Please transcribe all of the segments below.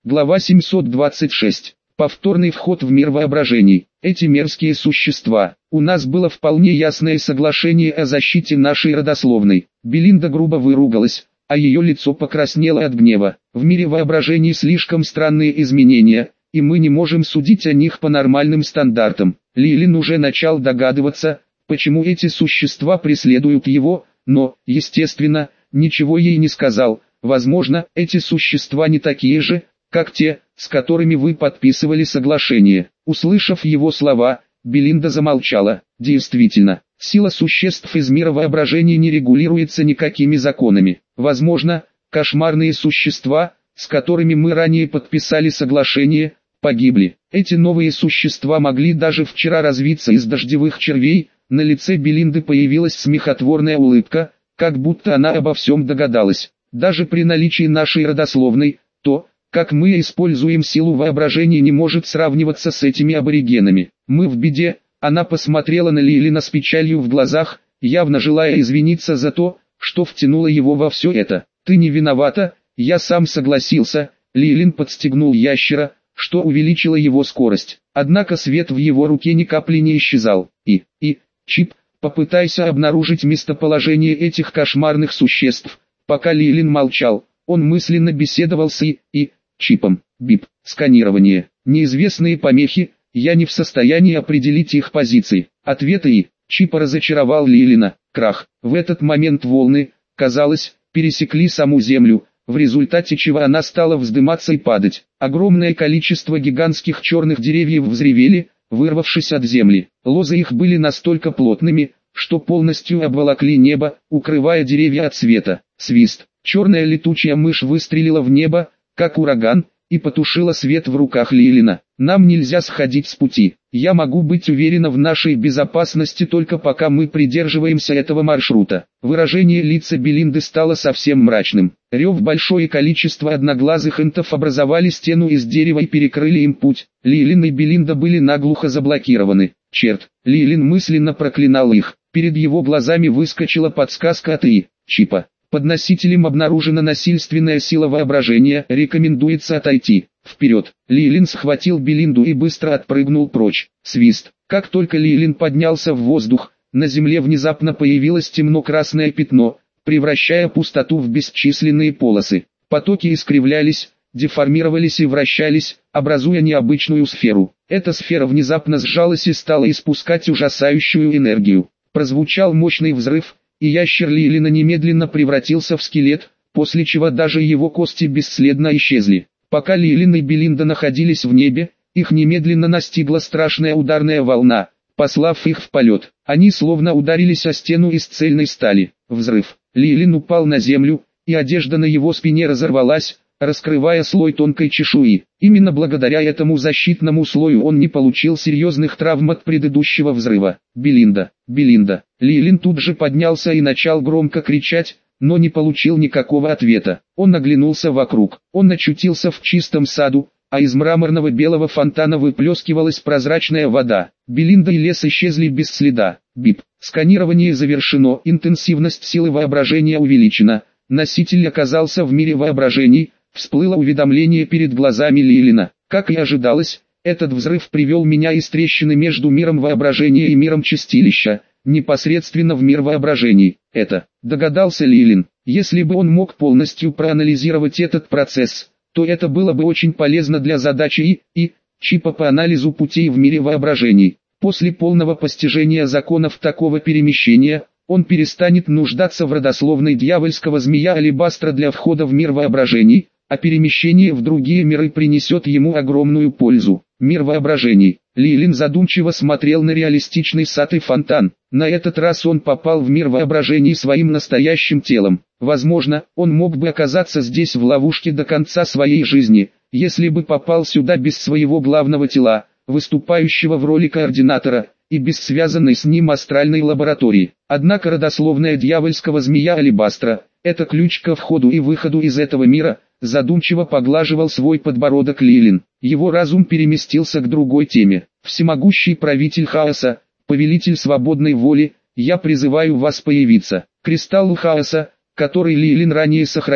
Глава 726. Повторный вход в мир воображений. Эти мерзкие существа. У нас было вполне ясное соглашение о защите нашей родословной. Белинда грубо выругалась, а ее лицо покраснело от гнева. В мире воображений слишком странные изменения, и мы не можем судить о них по нормальным стандартам. Лилин уже начал догадываться, почему эти существа преследуют его, но, естественно, ничего ей не сказал. Возможно, эти существа не такие же, как те, с которыми вы подписывали соглашение. Услышав его слова, Белинда замолчала. Действительно, сила существ из мира воображения не регулируется никакими законами. Возможно, кошмарные существа, с которыми мы ранее подписали соглашение, погибли. Эти новые существа могли даже вчера развиться из дождевых червей. На лице Белинды появилась смехотворная улыбка, как будто она обо всем догадалась. Даже при наличии нашей родословной, то, как мы используем силу воображения, не может сравниваться с этими аборигенами. Мы в беде. Она посмотрела на Лилина с печалью в глазах, явно желая извиниться за то, что втянула его во все это. Ты не виновата, я сам согласился. Лилин подстегнул ящера, что увеличило его скорость. Однако свет в его руке ни капли не исчезал. Чип, попытайся обнаружить местоположение этих кошмарных существ. Пока Лилин молчал, он мысленно беседовал с Чипом. Бип, сканирование, неизвестные помехи, я не в состоянии определить их позиции. Ответы Чипа разочаровал Лилина. Крах. В этот момент волны, казалось, пересекли саму землю, в результате чего она стала вздыматься и падать. Огромное количество гигантских черных деревьев взревели, вырвавшись от земли. Лозы их были настолько плотными, что полностью обволокли небо, укрывая деревья от света. Свист. Черная летучая мышь выстрелила в небо, как ураган, и потушила свет в руках Лилина. Нам нельзя сходить с пути. Я могу быть уверена в нашей безопасности только пока мы придерживаемся этого маршрута. Выражение лица Белинды стало совсем мрачным. Рев, большое количество одноглазых энтов образовали стену из дерева и перекрыли им путь. Лилин и Белинда были наглухо заблокированы. Черт, Лилин мысленно проклинал их. Перед его глазами выскочила подсказка от Чипа. Под носителем обнаружена насильственная сила воображения, рекомендуется отойти. Вперед. Лилин схватил Белинду и быстро отпрыгнул прочь. Свист. Как только Лилин поднялся в воздух, на земле внезапно появилось темно-красное пятно, превращая пустоту в бесчисленные полосы. Потоки искривлялись, деформировались и вращались, образуя необычную сферу. Эта сфера внезапно сжалась и стала испускать ужасающую энергию. Прозвучал мощный взрыв, и ящер Лилина немедленно превратился в скелет, после чего даже его кости бесследно исчезли. Пока Лилин и Белинда находились в небе, их немедленно настигла страшная ударная волна, послав их в полет. Они словно ударились о стену из цельной стали. Взрыв. Лилин упал на землю, и одежда на его спине разорвалась, раскрывая слой тонкой чешуи. Именно благодаря этому защитному слою он не получил серьезных травм от предыдущего взрыва. Белинда, Белинда. Лилин тут же поднялся и начал громко кричать, но не получил никакого ответа. Он оглянулся вокруг. Он очутился в чистом саду, а из мраморного белого фонтана выплескивалась прозрачная вода. Белинда и лес исчезли без следа. Бип. Сканирование завершено. Интенсивность силы воображения увеличена. Носитель оказался в мире воображений. Всплыло уведомление перед глазами Лилина. Как и ожидалось, этот взрыв привел меня из трещины между миром воображения и миром чистилища, непосредственно в мир воображений. Догадался Лилин. Если бы он мог полностью проанализировать этот процесс, то это было бы очень полезно для задачи Чипа по анализу путей в мире воображений. После полного постижения законов такого перемещения, он перестанет нуждаться в родословной дьявольского змея Алебастра для входа в мир воображений, а перемещение в другие миры принесет ему огромную пользу. Мир воображений. Лилин задумчиво смотрел на реалистичный сад и фонтан. На этот раз он попал в мир воображений своим настоящим телом. Возможно, он мог бы оказаться здесь в ловушке до конца своей жизни, если бы попал сюда без своего главного тела, выступающего в роли координатора, и без связанной с ним астральной лаборатории. Однако родословная дьявольского змея Алебастра – это ключ ко входу и выходу из этого мира. Задумчиво поглаживал свой подбородок Лилин. Его разум переместился к другой теме. Всемогущий правитель хаоса, повелитель свободной воли, я призываю вас появиться. Кристалл хаоса, который Лилин ранее сохранил,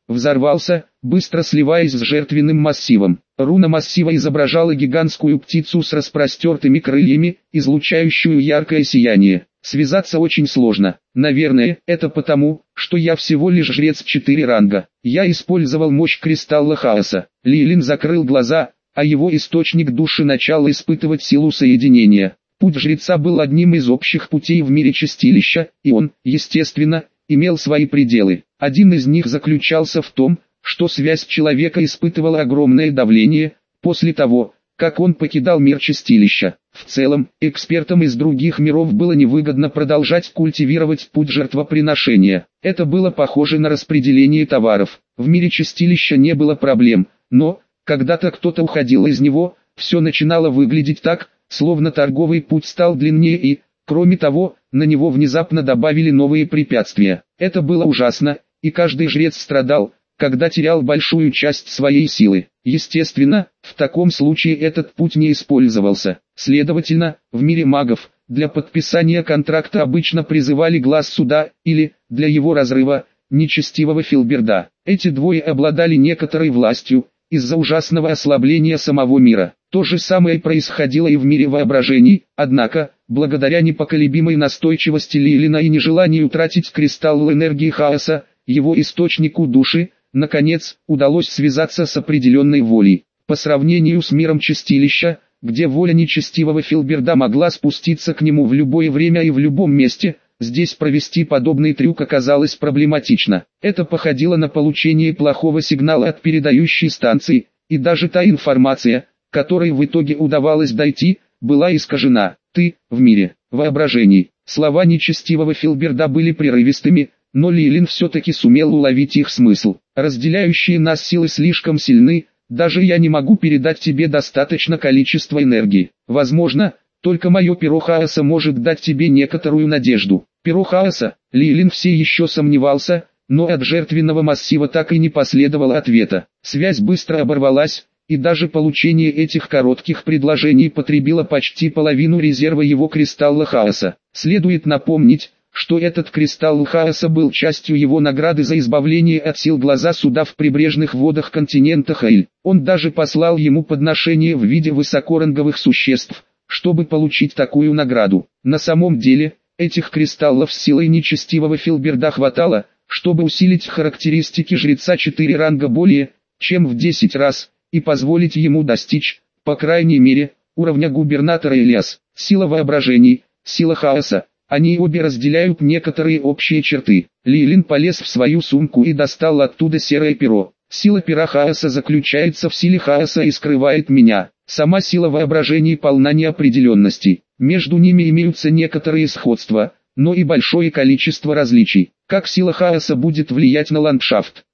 взорвался, быстро сливаясь с жертвенным массивом. Руна массива изображала гигантскую птицу с распростертыми крыльями, излучающую яркое сияние. Связаться очень сложно. Наверное, это потому, что я всего лишь жрец 4 ранга. Я использовал мощь кристалла хаоса. Лилин закрыл глаза, а его источник души начал испытывать силу соединения. Путь жреца был одним из общих путей в мире чистилища, и он, естественно, имел свои пределы. Один из них заключался в том, что связь человека испытывала огромное давление, после того, как он покидал мир чистилища. В целом, экспертам из других миров было невыгодно продолжать культивировать путь жертвоприношения. Это было похоже на распределение товаров. В мире чистилища не было проблем, но, когда-то кто-то уходил из него, все начинало выглядеть так, словно торговый путь стал длиннее и, кроме того, на него внезапно добавили новые препятствия. Это было ужасно, и каждый жрец страдал, когда терял большую часть своей силы. Естественно, в таком случае этот путь не использовался. Следовательно, в мире магов, для подписания контракта обычно призывали глаз суда, или, для его разрыва, нечестивого Филберда. Эти двое обладали некоторой властью, из-за ужасного ослабления самого мира. То же самое происходило и в мире воображений, однако, благодаря непоколебимой настойчивости Лилина и нежеланию тратить кристалл энергии хаоса, его источнику души, наконец, удалось связаться с определенной волей. По сравнению с миром чистилища, где воля нечестивого Филберда могла спуститься к нему в любое время и в любом месте, здесь провести подобный трюк оказалось проблематично. Это походило на получение плохого сигнала от передающей станции, и даже та информация, которой в итоге удавалось дойти, была искажена. «Ты, в мире, воображений». Слова нечестивого Филберда были прерывистыми, но Лилин все-таки сумел уловить их смысл. «Разделяющие нас силы слишком сильны, даже я не могу передать тебе достаточно количества энергии. Возможно, только мое перо хаоса может дать тебе некоторую надежду». Перо хаоса? Лилин все еще сомневался, но от жертвенного массива так и не последовало ответа. Связь быстро оборвалась, и даже получение этих коротких предложений потребило почти половину резерва его кристалла хаоса. Следует напомнить, что этот кристалл хаоса был частью его награды за избавление от сил глаза суда в прибрежных водах континента Хейль. Он даже послал ему подношение в виде высокоранговых существ, чтобы получить такую награду. На самом деле, этих кристаллов с силой нечестивого Филберда хватало, чтобы усилить характеристики жреца 4 ранга более, чем в 10 раз, и позволить ему достичь, по крайней мере, уровня губернатора Элиас. Сила воображений, сила хаоса. Они обе разделяют некоторые общие черты. Лилин полез в свою сумку и достал оттуда серое перо. Сила пера хаоса заключается в силе хаоса и скрывает меня. Сама сила воображений полна неопределенности. Между ними имеются некоторые сходства, но и большое количество различий. Как сила хаоса будет влиять на ландшафт?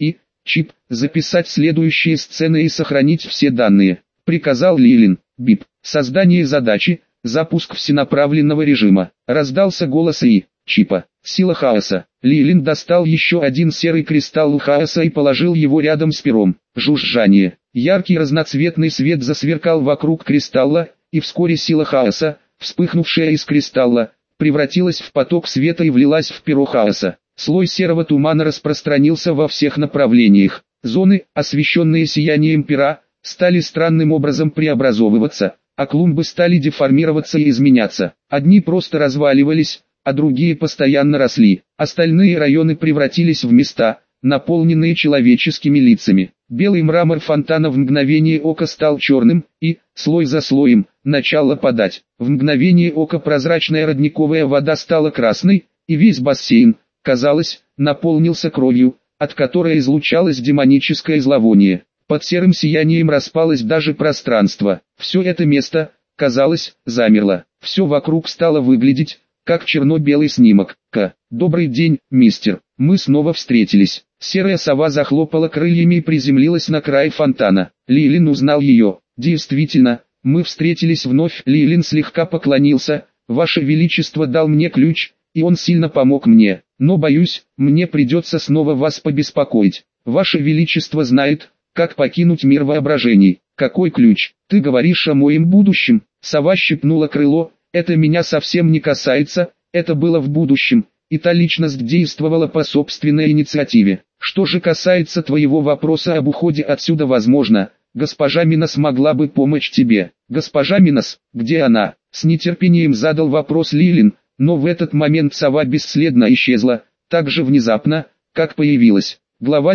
Чип, записать следующие сцены и сохранить все данные. Приказал Лилин. Бип. Создание задачи. Запуск всенаправленного режима. Раздался голос Чипа. Сила хаоса. Лилин достал еще один серый кристалл хаоса и положил его рядом с пером. Жужжание. Яркий разноцветный свет засверкал вокруг кристалла, и вскоре сила хаоса, вспыхнувшая из кристалла, превратилась в поток света и влилась в перо хаоса. Слой серого тумана распространился во всех направлениях. Зоны, освещенные сиянием пера, стали странным образом преобразовываться, а клумбы стали деформироваться и изменяться. Одни просто разваливались, а другие постоянно росли. Остальные районы превратились в места, наполненные человеческими лицами. Белый мрамор фонтана в мгновение ока стал черным, и, слой за слоем, начал опадать. В мгновение ока прозрачная родниковая вода стала красной, и весь бассейн, казалось, наполнился кровью, от которой излучалось демоническое зловоние. Под серым сиянием распалось даже пространство. Все это место, казалось, замерло. Все вокруг стало выглядеть, как черно-белый снимок. Добрый день, мистер. Мы снова встретились. Серая сова захлопала крыльями и приземлилась на край фонтана. Лилин узнал ее. Действительно, мы встретились вновь. Лилин слегка поклонился. Ваше Величество дал мне ключ, и он сильно помог мне. Но боюсь, мне придется снова вас побеспокоить. Ваше Величество знает, как покинуть мир воображений. Какой ключ? Ты говоришь о моем будущем? Сова щипнула крыло. Это меня совсем не касается, это было в будущем, и та личность действовала по собственной инициативе. Что же касается твоего вопроса об уходе отсюда, возможно, госпожа Минос могла бы помочь тебе. Госпожа Минос, где она? С нетерпением задал вопрос Лилин, но в этот момент сова бесследно исчезла, так же внезапно, как появилась. Глава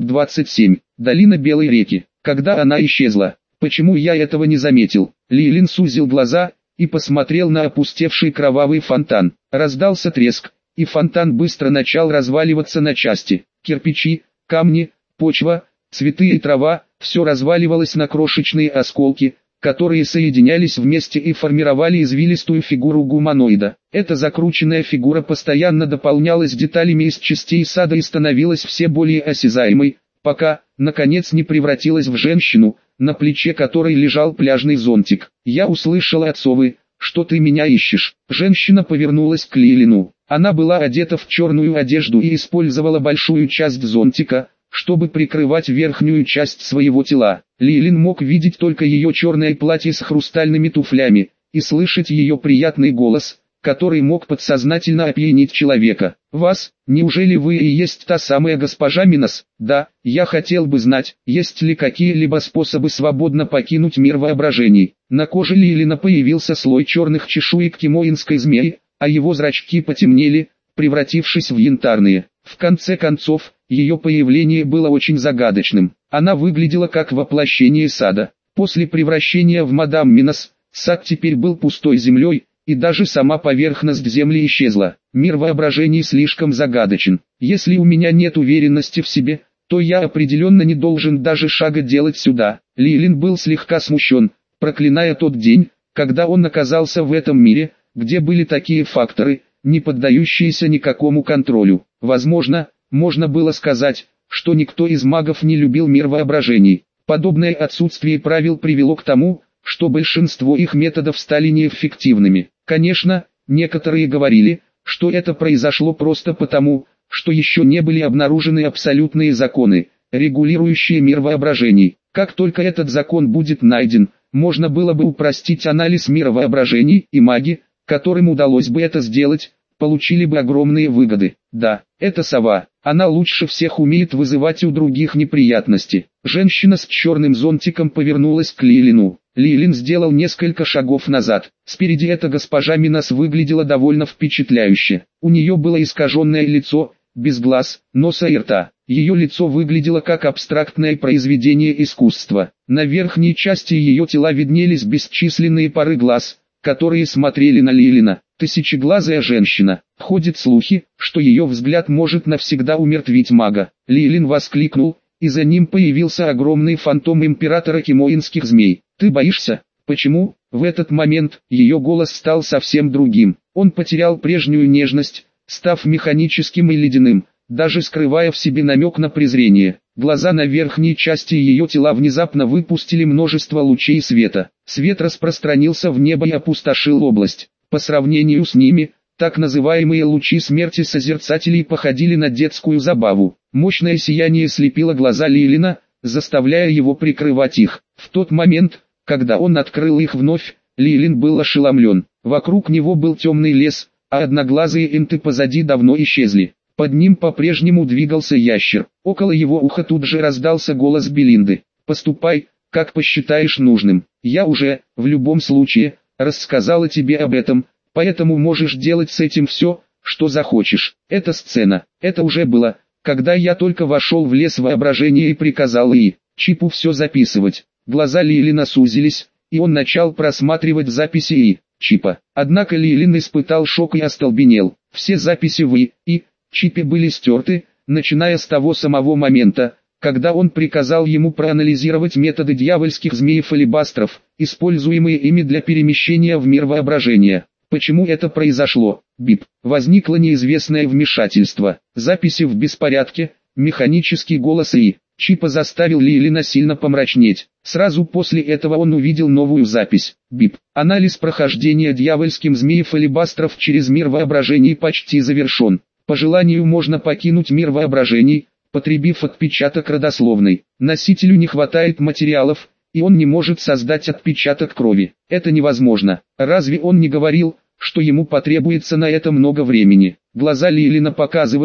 727. Долина Белой реки. Когда она исчезла, почему я этого не заметил? Лилин сузил глаза и посмотрел на опустевший кровавый фонтан. Раздался треск, и фонтан быстро начал разваливаться на части. Кирпичи, камни, почва, цветы и трава – все разваливалось на крошечные осколки, которые соединялись вместе и формировали извилистую фигуру гуманоида. Эта закрученная фигура постоянно дополнялась деталями из частей сада и становилась все более осязаемой, пока, наконец, не превратилась в женщину, на плече которой лежал пляжный зонтик. «Я услышала от совы, что ты меня ищешь». Женщина повернулась к Лилину. Она была одета в черную одежду и использовала большую часть зонтика, чтобы прикрывать верхнюю часть своего тела. Лилин мог видеть только ее черное платье с хрустальными туфлями, и слышать ее приятный голос, который мог подсознательно опьянить человека. «Вас, неужели вы и есть та самая госпожа Минос?» «Да, я хотел бы знать, есть ли какие-либо способы свободно покинуть мир воображений». На коже Лилина появился слой черных чешуек кимоинской змеи, а его зрачки потемнели, превратившись в янтарные. В конце концов, ее появление было очень загадочным. Она выглядела как воплощение сада. После превращения в мадам Минос, сад теперь был пустой землей, и даже сама поверхность земли исчезла. Мир воображений слишком загадочен. Если у меня нет уверенности в себе, то я определенно не должен даже шага делать сюда. Лилин был слегка смущен, проклиная тот день, когда он оказался в этом мире, где были такие факторы, не поддающиеся никакому контролю. Возможно, можно было сказать, что никто из магов не любил мир воображений. Подобное отсутствие правил привело к тому, что большинство их методов стали неэффективными. Конечно, некоторые говорили, что это произошло просто потому, что еще не были обнаружены абсолютные законы, регулирующие мир воображений. Как только этот закон будет найден, можно было бы упростить анализ мира воображений, и маги, которым удалось бы это сделать, получили бы огромные выгоды. Да, это сова. Она лучше всех умеет вызывать у других неприятности. Женщина с черным зонтиком повернулась к Лилину. Лилин сделал несколько шагов назад. Спереди эта госпожа Минос выглядела довольно впечатляюще. У нее было искаженное лицо, без глаз, носа и рта. Ее лицо выглядело как абстрактное произведение искусства. На верхней части ее тела виднелись бесчисленные пары глаз, которые смотрели на Лилина. Тысячеглазая женщина. Ходят слухи, что ее взгляд может навсегда умертвить мага. Лилин воскликнул, и за ним появился огромный фантом императора кимоинских змей. «Ты боишься?» «Почему?» В этот момент ее голос стал совсем другим. Он потерял прежнюю нежность, став механическим и ледяным, даже скрывая в себе намек на презрение. Глаза на верхней части ее тела внезапно выпустили множество лучей света. Свет распространился в небо и опустошил область. По сравнению с ними, так называемые лучи смерти созерцателей походили на детскую забаву. Мощное сияние слепило глаза Лилина, заставляя его прикрывать их. В тот момент, когда он открыл их вновь, Лилин был ошеломлен. Вокруг него был темный лес, а одноглазые энты позади давно исчезли. Под ним по-прежнему двигался ящер. Около его уха тут же раздался голос Белинды. «Поступай, как посчитаешь нужным. Я уже, в любом случае, рассказала тебе об этом, поэтому можешь делать с этим все, что захочешь». Эта сцена, это уже было, когда я только вошел в лес воображения и приказал Чипу все записывать. Глаза Лилина сузились, и он начал просматривать записи Чипа. Однако Лилин испытал шок и остолбенел. Все записи в Чипе были стерты, начиная с того самого момента, когда он приказал ему проанализировать методы дьявольских змеев-алебастров, используемые ими для перемещения в мир воображения. Почему это произошло? Бип. Возникло неизвестное вмешательство. Записи в беспорядке, механический голос Чипа заставил Лилина сильно помрачнеть. Сразу после этого он увидел новую запись. Бип. Анализ прохождения дьявольским змеев-алебастров через мир воображений почти завершен. По желанию можно покинуть мир воображений, потребив отпечаток родословной. Носителю не хватает материалов, и он не может создать отпечаток крови. Это невозможно. Разве он не говорил, что ему потребуется на это много времени? Глаза Лилина показывали,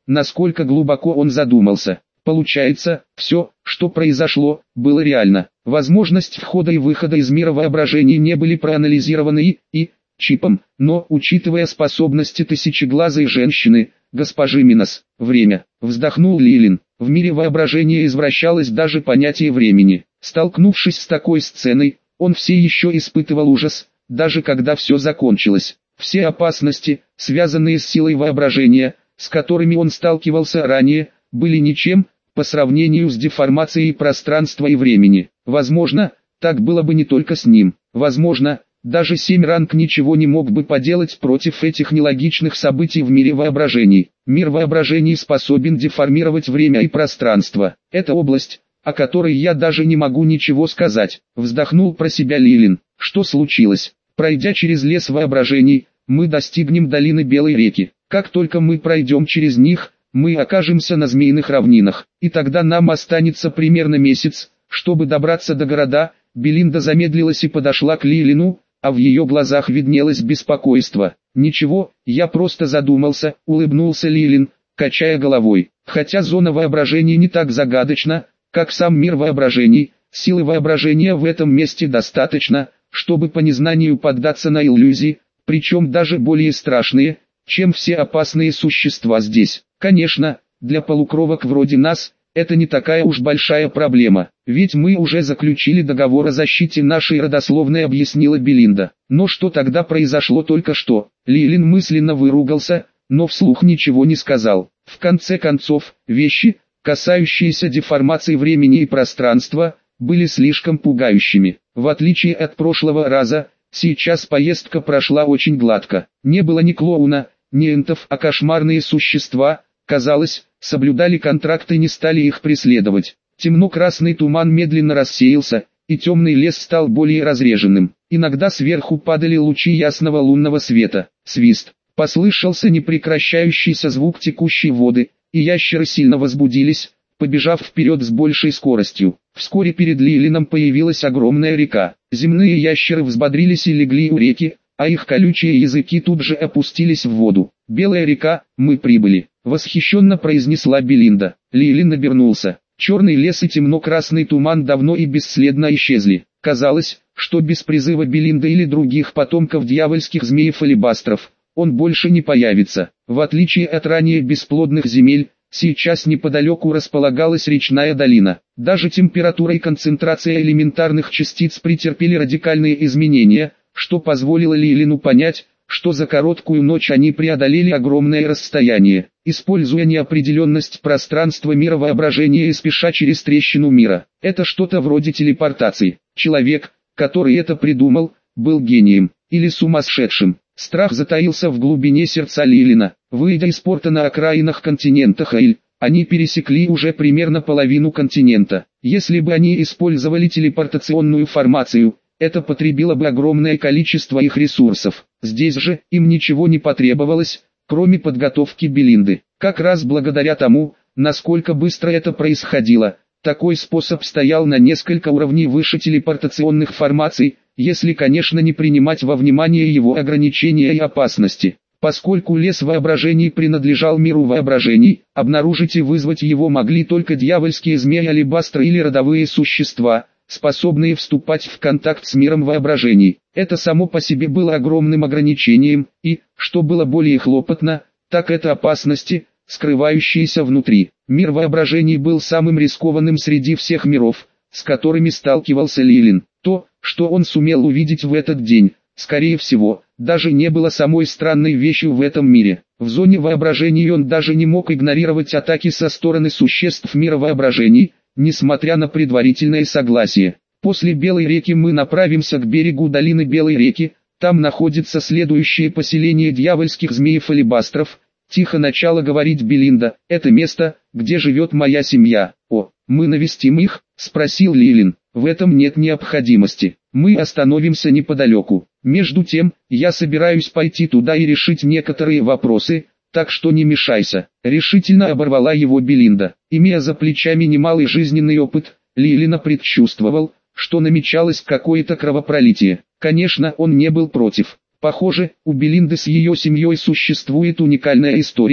насколько глубоко он задумался. Получается, все, что произошло, было реально. Возможность входа и выхода из мира воображений не были проанализированы и чипом, но, учитывая способности тысячеглазой женщины, госпожи Минос, время, вздохнул Лилин. В мире воображения извращалось даже понятие времени. Столкнувшись с такой сценой, он все еще испытывал ужас, даже когда все закончилось. Все опасности, связанные с силой воображения, с которыми он сталкивался ранее, были ничем, по сравнению с деформацией пространства и времени. Возможно, так было бы не только с ним. Возможно, даже Семь-ранг ничего не мог бы поделать против этих нелогичных событий в мире воображений. Мир воображений способен деформировать время и пространство. Это область, о которой я даже не могу ничего сказать. Вздохнул про себя Лилин. Что случилось? Пройдя через лес воображений, мы достигнем долины Белой реки. Как только мы пройдем через них, мы окажемся на Змеиных равнинах. И тогда нам останется примерно месяц, чтобы добраться до города. Белинда замедлилась и подошла к Лилину, а в ее глазах виднелось беспокойство. «Ничего, я просто задумался», — улыбнулся Лилин, качая головой. «Хотя зона воображения не так загадочна, как сам мир воображений, силы воображения в этом месте достаточно, чтобы по незнанию поддаться на иллюзии, причем даже более страшные, чем все опасные существа здесь. Конечно, для полукровок вроде нас, это не такая уж большая проблема, ведь мы уже заключили договор о защите нашей родословной», объяснила Белинда. Но что тогда произошло только что? Лилин мысленно выругался, но вслух ничего не сказал. В конце концов, вещи, касающиеся деформации времени и пространства, были слишком пугающими. В отличие от прошлого раза, сейчас поездка прошла очень гладко. Не было ни клоуна, ни энтов, а кошмарные существа, казалось, соблюдали контракт и не стали их преследовать. Темно-красный туман медленно рассеялся, и темный лес стал более разреженным. Иногда сверху падали лучи ясного лунного света. Свист. Послышался непрекращающийся звук текущей воды, и ящеры сильно возбудились, побежав вперед с большей скоростью. Вскоре перед Лилином появилась огромная река. Земные ящеры взбодрились и легли у реки, а их колючие языки тут же опустились в воду. «Белая река, мы прибыли», — восхищенно произнесла Белинда. Лилин обернулся. Черный лес и темно-красный туман давно и бесследно исчезли. Казалось, что без призыва Белинды или других потомков дьявольских змеев-алебастров, он больше не появится. В отличие от ранее бесплодных земель, сейчас неподалеку располагалась речная долина. Даже температура и концентрация элементарных частиц претерпели радикальные изменения, что позволило Лилину понять, что за короткую ночь они преодолели огромное расстояние, используя неопределенность пространства мира воображения и спеша через трещину мира. Это что-то вроде телепортации. Человек, который это придумал, был гением или сумасшедшим. Страх затаился в глубине сердца Лилина. Выйдя из порта на окраинах континента Хейль, они пересекли уже примерно половину континента. Если бы они использовали телепортационную формацию, это потребило бы огромное количество их ресурсов. Здесь же им ничего не потребовалось, кроме подготовки Белинды. Как раз благодаря тому, насколько быстро это происходило, такой способ стоял на несколько уровней выше телепортационных формаций, если, конечно, не принимать во внимание его ограничения и опасности. Поскольку лес воображений принадлежал миру воображений, обнаружить и вызвать его могли только дьявольские змеи-алебастры или родовые существа, способные вступать в контакт с миром воображений. Это само по себе было огромным ограничением, и, что было более хлопотно, так это опасности, скрывающиеся внутри. Мир воображений был самым рискованным среди всех миров, с которыми сталкивался Лилин. То, что он сумел увидеть в этот день, скорее всего, даже не было самой странной вещью в этом мире. В зоне воображений он даже не мог игнорировать атаки со стороны существ мира воображений, несмотря на предварительное согласие. После Белой реки мы направимся к берегу долины Белой реки, там находится следующее поселение дьявольских змеев-алебастров. Тихо начала говорить Белинда: «Это место, где живет моя семья». «О, мы навестим их?» — спросил Лилин. «В этом нет необходимости. Мы остановимся неподалеку. Между тем, я собираюсь пойти туда и решить некоторые вопросы, так что не мешайся», — решительно оборвала его Белинда. Имея за плечами немалый жизненный опыт, Лилина предчувствовал, что намечалось какое-то кровопролитие. Конечно, он не был против. Похоже, у Белинды с ее семьей существует уникальная история,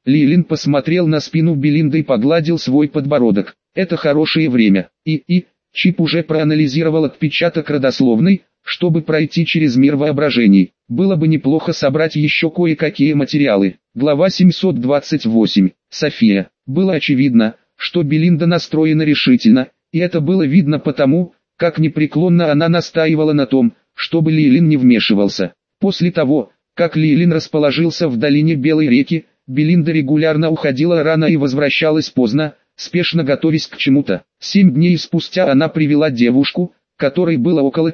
Лилин посмотрел на спину Белинды и погладил свой подбородок. Это хорошее время. Чип уже проанализировал отпечаток родословной, чтобы пройти через мир воображений. Было бы неплохо собрать еще кое-какие материалы. Глава 728. София. Было очевидно, что Белинда настроена решительно, и это было видно потому, как непреклонно она настаивала на том, чтобы Лилин не вмешивался. После того, как Лилин расположился в долине Белой реки, Белинда регулярно уходила рано и возвращалась поздно, спешно готовясь к чему-то. 7 дней спустя она привела девушку, которой было около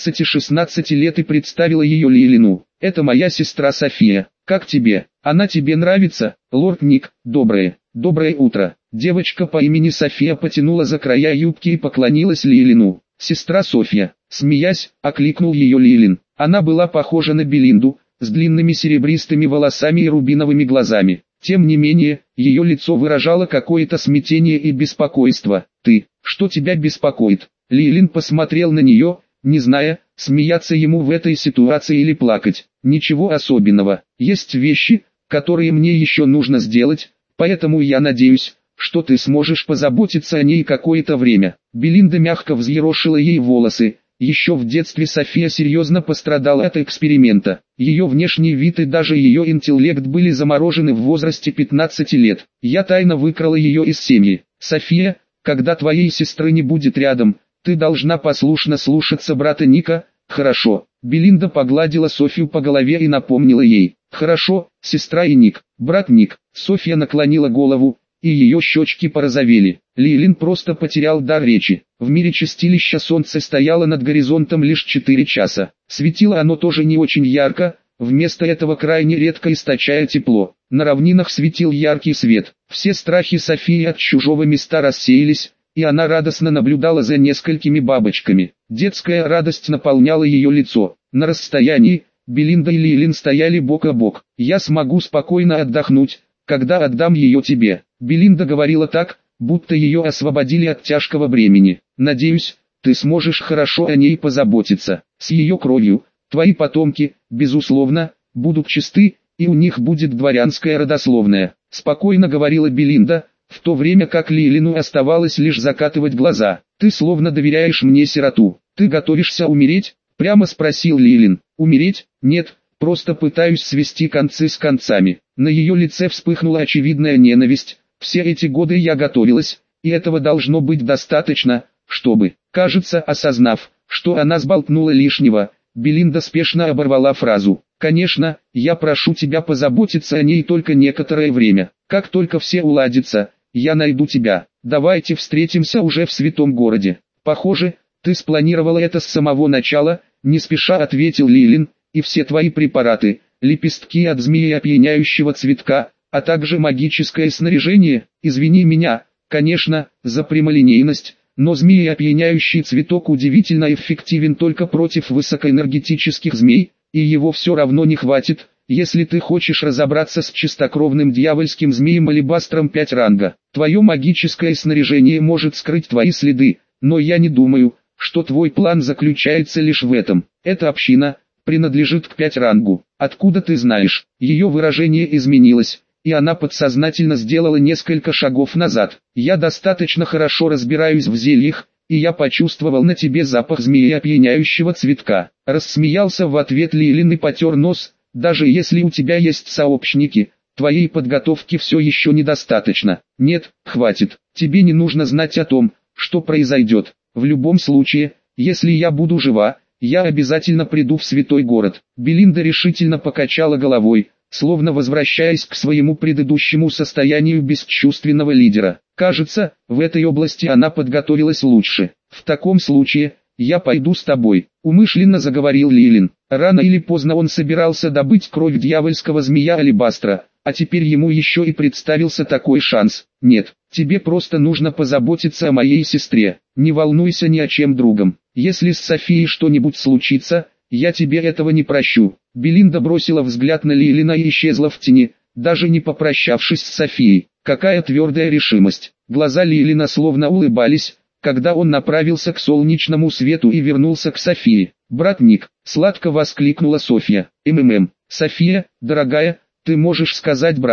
15-16 лет, и представила ее Лилину. «Это моя сестра София. Как тебе? Она тебе нравится, лорд Ник? Доброе утро». Девочка по имени София потянула за края юбки и поклонилась Лилину. «Сестра Софья», смеясь, окликнул ее Лилин. Она была похожа на Белинду, с длинными серебристыми волосами и рубиновыми глазами. Тем не менее, ее лицо выражало какое-то смятение и беспокойство. Что тебя беспокоит?» Лилин посмотрел на нее, не зная, смеяться ему в этой ситуации или плакать. «Ничего особенного. Есть вещи, которые мне еще нужно сделать, поэтому я надеюсь, что ты сможешь позаботиться о ней какое-то время». Белинда мягко взъерошила ей волосы. Еще в детстве София серьезно пострадала от эксперимента. Ее внешний вид и даже ее интеллект были заморожены в возрасте 15 лет. Я тайно выкрала ее из семьи. «София, когда твоей сестры не будет рядом, ты должна послушно слушаться брата Ника, хорошо?» Белинда погладила Софию по голове и напомнила ей. «Хорошо, сестра и Ник, брат Ник». Софья наклонила голову, и ее щечки порозовели. Лилин просто потерял дар речи. В мире чистилища солнце стояло над горизонтом лишь 4 часа. Светило оно тоже не очень ярко, вместо этого крайне редко источая тепло. На равнинах светил яркий свет. Все страхи Софии от чужого места рассеялись, и она радостно наблюдала за несколькими бабочками. Детская радость наполняла ее лицо. На расстоянии, Белинда и Лилин стояли бок о бок. «Я смогу спокойно отдохнуть, когда отдам ее тебе». Белинда говорила так, будто ее освободили от тяжкого бремени. «Надеюсь, ты сможешь хорошо о ней позаботиться. С ее кровью, твои потомки, безусловно, будут чисты, и у них будет дворянская родословная», — спокойно говорила Белинда, в то время как Лилину оставалось лишь закатывать глаза. «Ты словно доверяешь мне, сироту. Ты готовишься умереть?» — прямо спросил Лилин. «Умереть? Нет, просто пытаюсь свести концы с концами». На ее лице вспыхнула очевидная ненависть. «Все эти годы я готовилась, и этого должно быть достаточно, чтобы...» Кажется, осознав, что она сболтнула лишнего, Белинда спешно оборвала фразу. «Конечно, я прошу тебя позаботиться о ней только некоторое время. Как только все уладится, я найду тебя. Давайте встретимся уже в святом городе». «Похоже, ты спланировала это с самого начала», — не спеша ответил Лилин. «И все твои препараты, лепестки от змеи опьяняющего цветка, а также магическое снаряжение, извини меня, конечно, за прямолинейность, но змеи опьяняющий цветок удивительно эффективен только против высокоэнергетических змей, и его все равно не хватит, если ты хочешь разобраться с чистокровным дьявольским змеем алебастром 5 ранга. Твое магическое снаряжение может скрыть твои следы, но я не думаю, что твой план заключается лишь в этом. Эта община принадлежит к 5 рангу. Откуда ты знаешь?» Ее выражение изменилось, и она подсознательно сделала несколько шагов назад. «Я достаточно хорошо разбираюсь в зельях, и я почувствовал на тебе запах змеи опьяняющего цветка». Рассмеялся в ответ Лилин и потер нос. «Даже если у тебя есть сообщники, твоей подготовки все еще недостаточно. Нет, хватит. Тебе не нужно знать о том, что произойдет. В любом случае, если я буду жива, я обязательно приду в святой город». Белинда решительно покачала головой, словно возвращаясь к своему предыдущему состоянию бесчувственного лидера. Кажется, в этой области она подготовилась лучше. «В таком случае, я пойду с тобой», — умышленно заговорил Лилин. Рано или поздно он собирался добыть кровь дьявольского змея алебастра, а теперь ему еще и представился такой шанс. «Нет, тебе просто нужно позаботиться о моей сестре. Не волнуйся ни о чем другом. Если с Софией что-нибудь случится, я тебе этого не прощу». Белинда бросила взгляд на Лилина и исчезла в тени, даже не попрощавшись с Софией. Какая твердая решимость. Глаза Лилина словно улыбались, когда он направился к солнечному свету и вернулся к Софии. «Брат Ник», — сладко воскликнула Софья. «София, дорогая, ты можешь сказать брату,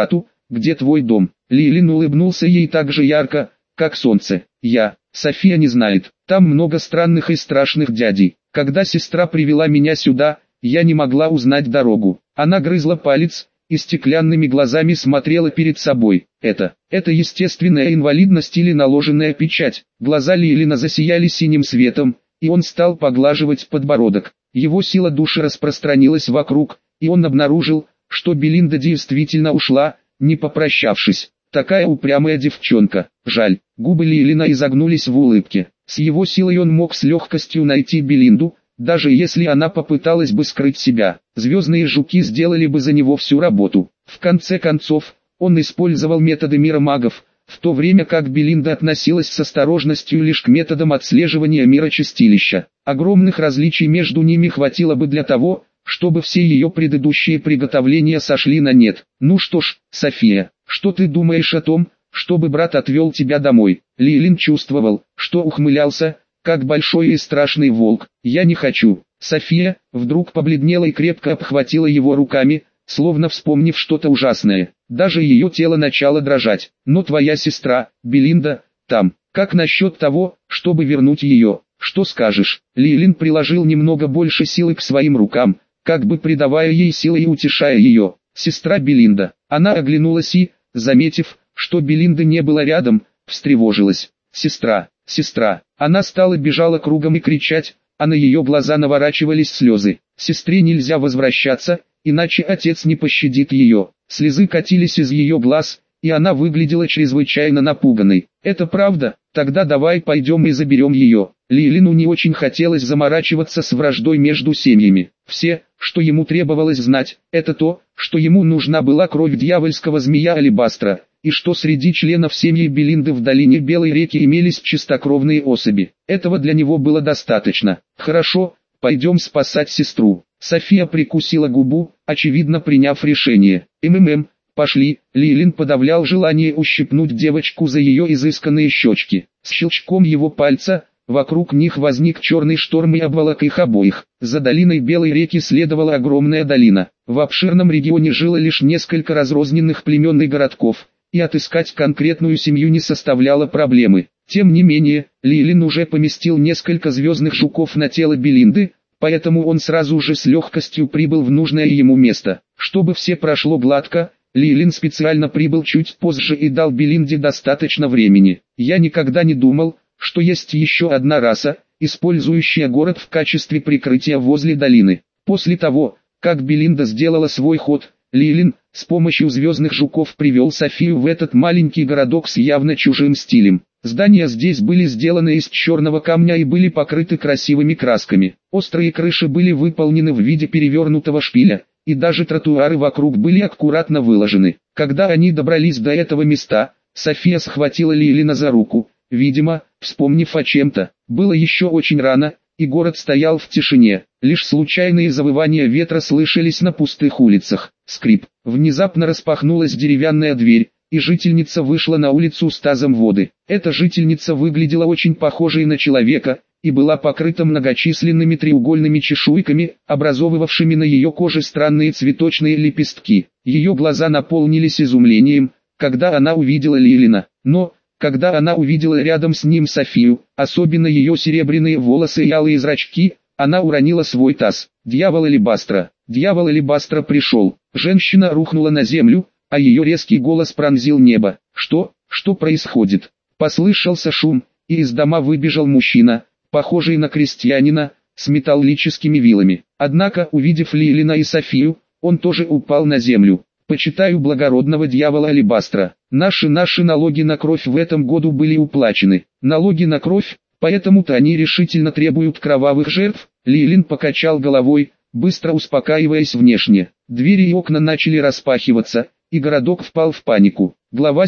где твой дом?» Лилин улыбнулся ей так же ярко, как солнце. София не знает, там много странных и страшных дядей. Когда сестра привела меня сюда, я не могла узнать дорогу. Она грызла палец и стеклянными глазами смотрела перед собой. Это естественная инвалидность или наложенная печать?» Глаза Лилина засияли синим светом, и он стал поглаживать подбородок. Его сила души распространилась вокруг, и он обнаружил, что Белинда действительно ушла, не попрощавшись. Такая упрямая девчонка. Жаль. Губы Лилина изогнулись в улыбке. С его силой он мог с легкостью найти Белинду, даже если она попыталась бы скрыть себя. Звездные жуки сделали бы за него всю работу. В конце концов, он использовал методы мира магов, в то время как Белинда относилась с осторожностью лишь к методам отслеживания мира чистилища. Огромных различий между ними хватило бы для того, чтобы все ее предыдущие приготовления сошли на нет. «Ну что ж, София, что ты думаешь о том, чтобы брат отвел тебя домой?» Лилин чувствовал, что ухмылялся, как большой и страшный волк. «Я не хочу». София вдруг побледнела и крепко обхватила его руками, словно вспомнив что-то ужасное. Даже ее тело начало дрожать. «Но твоя сестра, Белинда, там. Как насчет того, чтобы вернуть ее? Что скажешь?» Лилин приложил немного больше силы к своим рукам, как бы придавая ей силы и утешая ее. «Сестра Белинда». Она оглянулась и, заметив, что Белинды не было рядом, встревожилась. «Сестра, сестра». Она бежала кругом и кричать, а на ее глаза наворачивались слезы. Сестре нельзя возвращаться, иначе отец не пощадит ее. Слезы катились из ее глаз, и она выглядела чрезвычайно напуганной. «Это правда? Тогда давай пойдем и заберем ее». Лилину не очень хотелось заморачиваться с враждой между семьями. Все, что ему требовалось знать, это то, что ему нужна была кровь дьявольского змея Алебастра, и что среди членов семьи Белинды в долине Белой реки имелись чистокровные особи. Этого для него было достаточно. «Хорошо, пойдем спасать сестру». София прикусила губу, очевидно приняв решение. Пошли». Лилин подавлял желание ущипнуть девочку за ее изысканные щечки. С щелчком его пальца, вокруг них возник черный шторм и обволок их обоих. За долиной Белой реки следовала огромная долина. В обширном регионе жило лишь несколько разрозненных племен и городков, и отыскать конкретную семью не составляло проблемы. Тем не менее, Лилин уже поместил несколько звездных жуков на тело Белинды, поэтому он сразу же с легкостью прибыл в нужное ему место. Чтобы все прошло гладко, Лилин специально прибыл чуть позже и дал Белинде достаточно времени. «Я никогда не думал, что есть еще одна раса, использующая город в качестве прикрытия возле долины». После того, как Белинда сделала свой ход, Лилин, с помощью звездных жуков привел Софию в этот маленький городок с явно чужим стилем. Здания здесь были сделаны из черного камня и были покрыты красивыми красками. Острые крыши были выполнены в виде перевернутого шпиля, и даже тротуары вокруг были аккуратно выложены. Когда они добрались до этого места, София схватила Лилина за руку, видимо, вспомнив о чем-то. Было еще очень рано, и город стоял в тишине. Лишь случайные завывания ветра слышались на пустых улицах. Скрип. Внезапно распахнулась деревянная дверь, и жительница вышла на улицу с тазом воды. Эта жительница выглядела очень похожей на человека, и была покрыта многочисленными треугольными чешуйками, образовывавшими на ее коже странные цветочные лепестки. Ее глаза наполнились изумлением, когда она увидела Лилина, но, когда она увидела рядом с ним Софию, особенно ее серебряные волосы и алые зрачки, она уронила свой таз. Дьявол Алебастра пришел. Женщина рухнула на землю, а ее резкий голос пронзил небо. Что происходит?» Послышался шум, и из дома выбежал мужчина, похожий на крестьянина, с металлическими вилами. Однако, увидев Лилина и Софию, он тоже упал на землю. «Почитаю благородного дьявола Алебастра. Наши налоги на кровь в этом году были уплачены. Налоги на кровь, поэтому-то они решительно требуют кровавых жертв». Лилин покачал головой, быстро успокаиваясь внешне. Двери и окна начали распахиваться, и городок впал в панику. Глава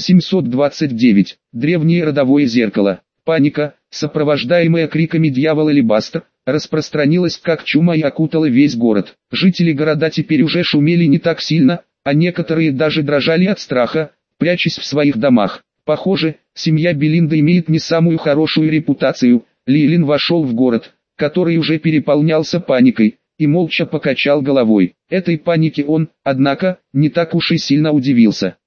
729. Древнее родовое зеркало. Паника, сопровождаемая криками «Дьявол Алебастр», распространилась как чума и окутала весь город. Жители города теперь уже шумели не так сильно, а некоторые даже дрожали от страха, прячась в своих домах. Похоже, семья Белинда имеет не самую хорошую репутацию. Лилин вошел в город, который уже переполнялся паникой, и молча покачал головой. Этой панике он, однако, не так уж и сильно удивился.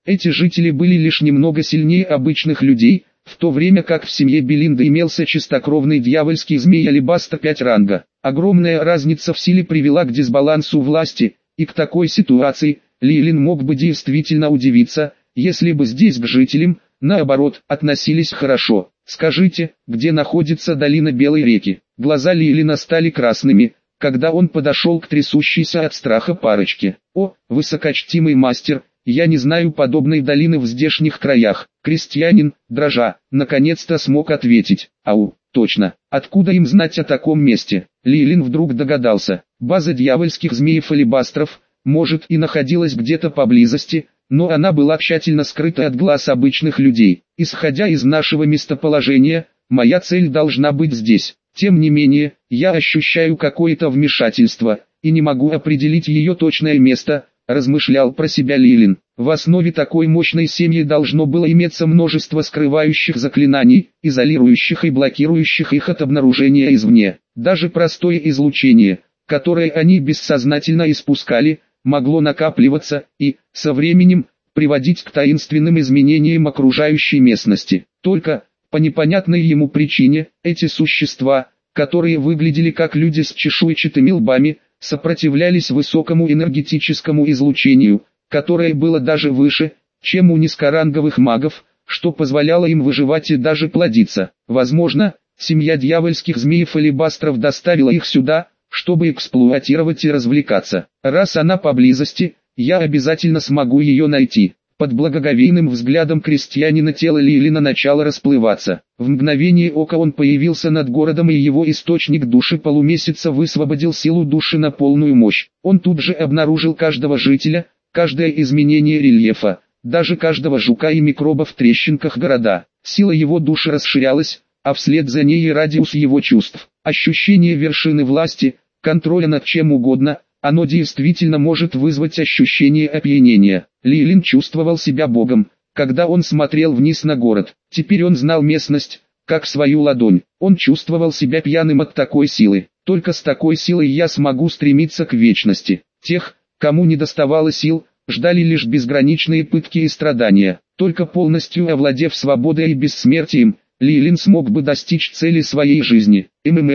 Эти жители были лишь немного сильнее обычных людей, в то время как в семье Белинды имелся чистокровный дьявольский змей Алебастр 5 ранга. Огромная разница в силе привела к дисбалансу власти, и к такой ситуации Лилин мог бы действительно удивиться, если бы здесь к жителям, наоборот, относились хорошо. «Скажите, где находится долина Белой реки?» Глаза Лилина стали красными, когда он подошел к трясущейся от страха парочке. «О, высокочтимый мастер, я не знаю подобной долины в здешних краях». Крестьянин, дрожа, наконец-то смог ответить. «Ау, точно, откуда им знать о таком месте?» Лилин вдруг догадался. База дьявольских змеев-алебастров, может, и находилась где-то поблизости, но она была тщательно скрыта от глаз обычных людей. Исходя из нашего местоположения, моя цель должна быть здесь. Тем не менее, я ощущаю какое-то вмешательство, и не могу определить ее точное место, размышлял про себя Лилин. В основе такой мощной семьи должно было иметься множество скрывающих заклинаний, изолирующих и блокирующих их от обнаружения извне. Даже простое излучение, которое они бессознательно испускали, могло накапливаться и, со временем, приводить к таинственным изменениям окружающей местности. Только, по непонятной ему причине, эти существа, которые выглядели как люди с чешуйчатыми лбами, сопротивлялись высокому энергетическому излучению, которое было даже выше, чем у низкоранговых магов, что позволяло им выживать и даже плодиться. Возможно, семья дьявольских змеев-алебастров доставила их сюда, чтобы эксплуатировать и развлекаться. Раз она поблизости, я обязательно смогу ее найти. Под благоговейным взглядом крестьянина тело Лилина начало расплываться. В мгновение ока он появился над городом, и его источник души полумесяца высвободил силу души на полную мощь. Он тут же обнаружил каждого жителя, каждое изменение рельефа, даже каждого жука и микроба в трещинках города. Сила его души расширялась, а вслед за ней и радиус его чувств. Ощущение вершины власти, контроля над чем угодно, оно действительно может вызвать ощущение опьянения. Лилин чувствовал себя богом, когда он смотрел вниз на город. Теперь он знал местность, как свою ладонь. Он чувствовал себя пьяным от такой силы. Только с такой силой я смогу стремиться к вечности. Тех, кому не доставало сил, ждали лишь безграничные пытки и страдания. Только полностью овладев свободой и бессмертием, Лилин смог бы достичь цели своей жизни.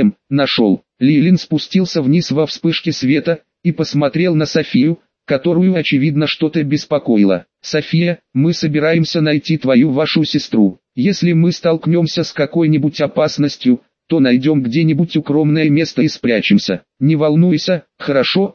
Нашел. Лилин спустился вниз во вспышке света и посмотрел на Софию, которую очевидно что-то беспокоило. «София, мы собираемся найти вашу сестру. Если мы столкнемся с какой-нибудь опасностью, то найдем где-нибудь укромное место и спрячемся. Не волнуйся, хорошо,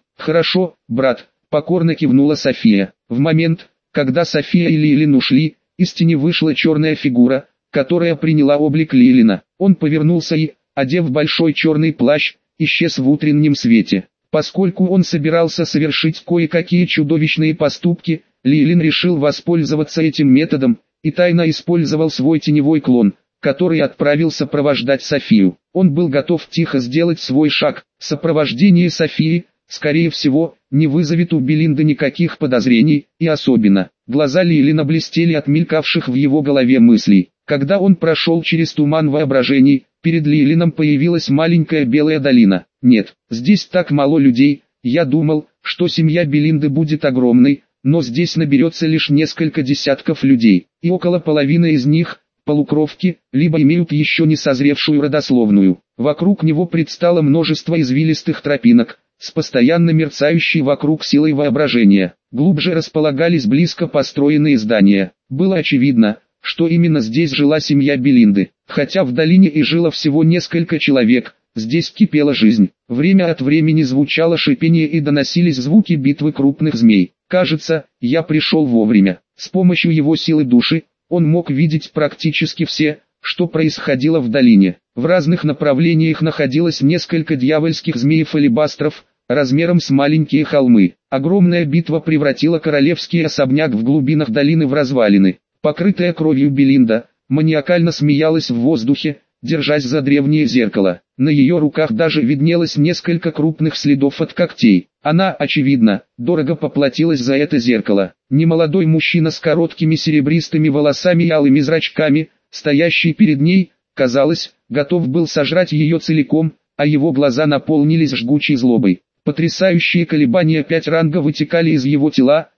брат», покорно кивнула София. В момент, когда София и Лилин ушли, из тени вышла черная фигура, которая приняла облик Лилина. Он повернулся и, одев большой черный плащ, исчез в утреннем свете. Поскольку он собирался совершить кое-какие чудовищные поступки, Лилин решил воспользоваться этим методом, и тайно использовал свой теневой клон, который отправился сопровождать Софию. Он был готов тихо сделать свой шаг. Сопровождение Софии, скорее всего, не вызовет у Белинды никаких подозрений, и особенно, глаза Лилина блестели от мелькавших в его голове мыслей. Когда он прошел через туман воображений, перед Лилином появилась маленькая белая долина. Нет, здесь так мало людей, я думал, что семья Белинды будет огромной, но здесь наберется лишь несколько десятков людей, и около половины из них – полукровки, либо имеют еще не созревшую родословную. Вокруг него предстало множество извилистых тропинок, с постоянно мерцающей вокруг силой воображения. Глубже располагались близко построенные здания. Было очевидно, что именно здесь жила семья Белинды. Хотя в долине и жило всего несколько человек, здесь кипела жизнь. Время от времени звучало шипение и доносились звуки битвы крупных змей. Кажется, я пришел вовремя. С помощью его силы души, он мог видеть практически все, что происходило в долине. В разных направлениях находилось несколько дьявольских змеев-алебастров, размером с маленькие холмы. Огромная битва превратила королевский особняк в глубинах долины в развалины. Покрытая кровью Белинда, маниакально смеялась в воздухе, держась за древнее зеркало. На ее руках даже виднелось несколько крупных следов от когтей. Она, очевидно, дорого поплатилась за это зеркало. Немолодой мужчина с короткими серебристыми волосами и алыми зрачками, стоящий перед ней, казалось, готов был сожрать ее целиком, а его глаза наполнились жгучей злобой. Потрясающие колебания 5 ранга вытекали из его тела,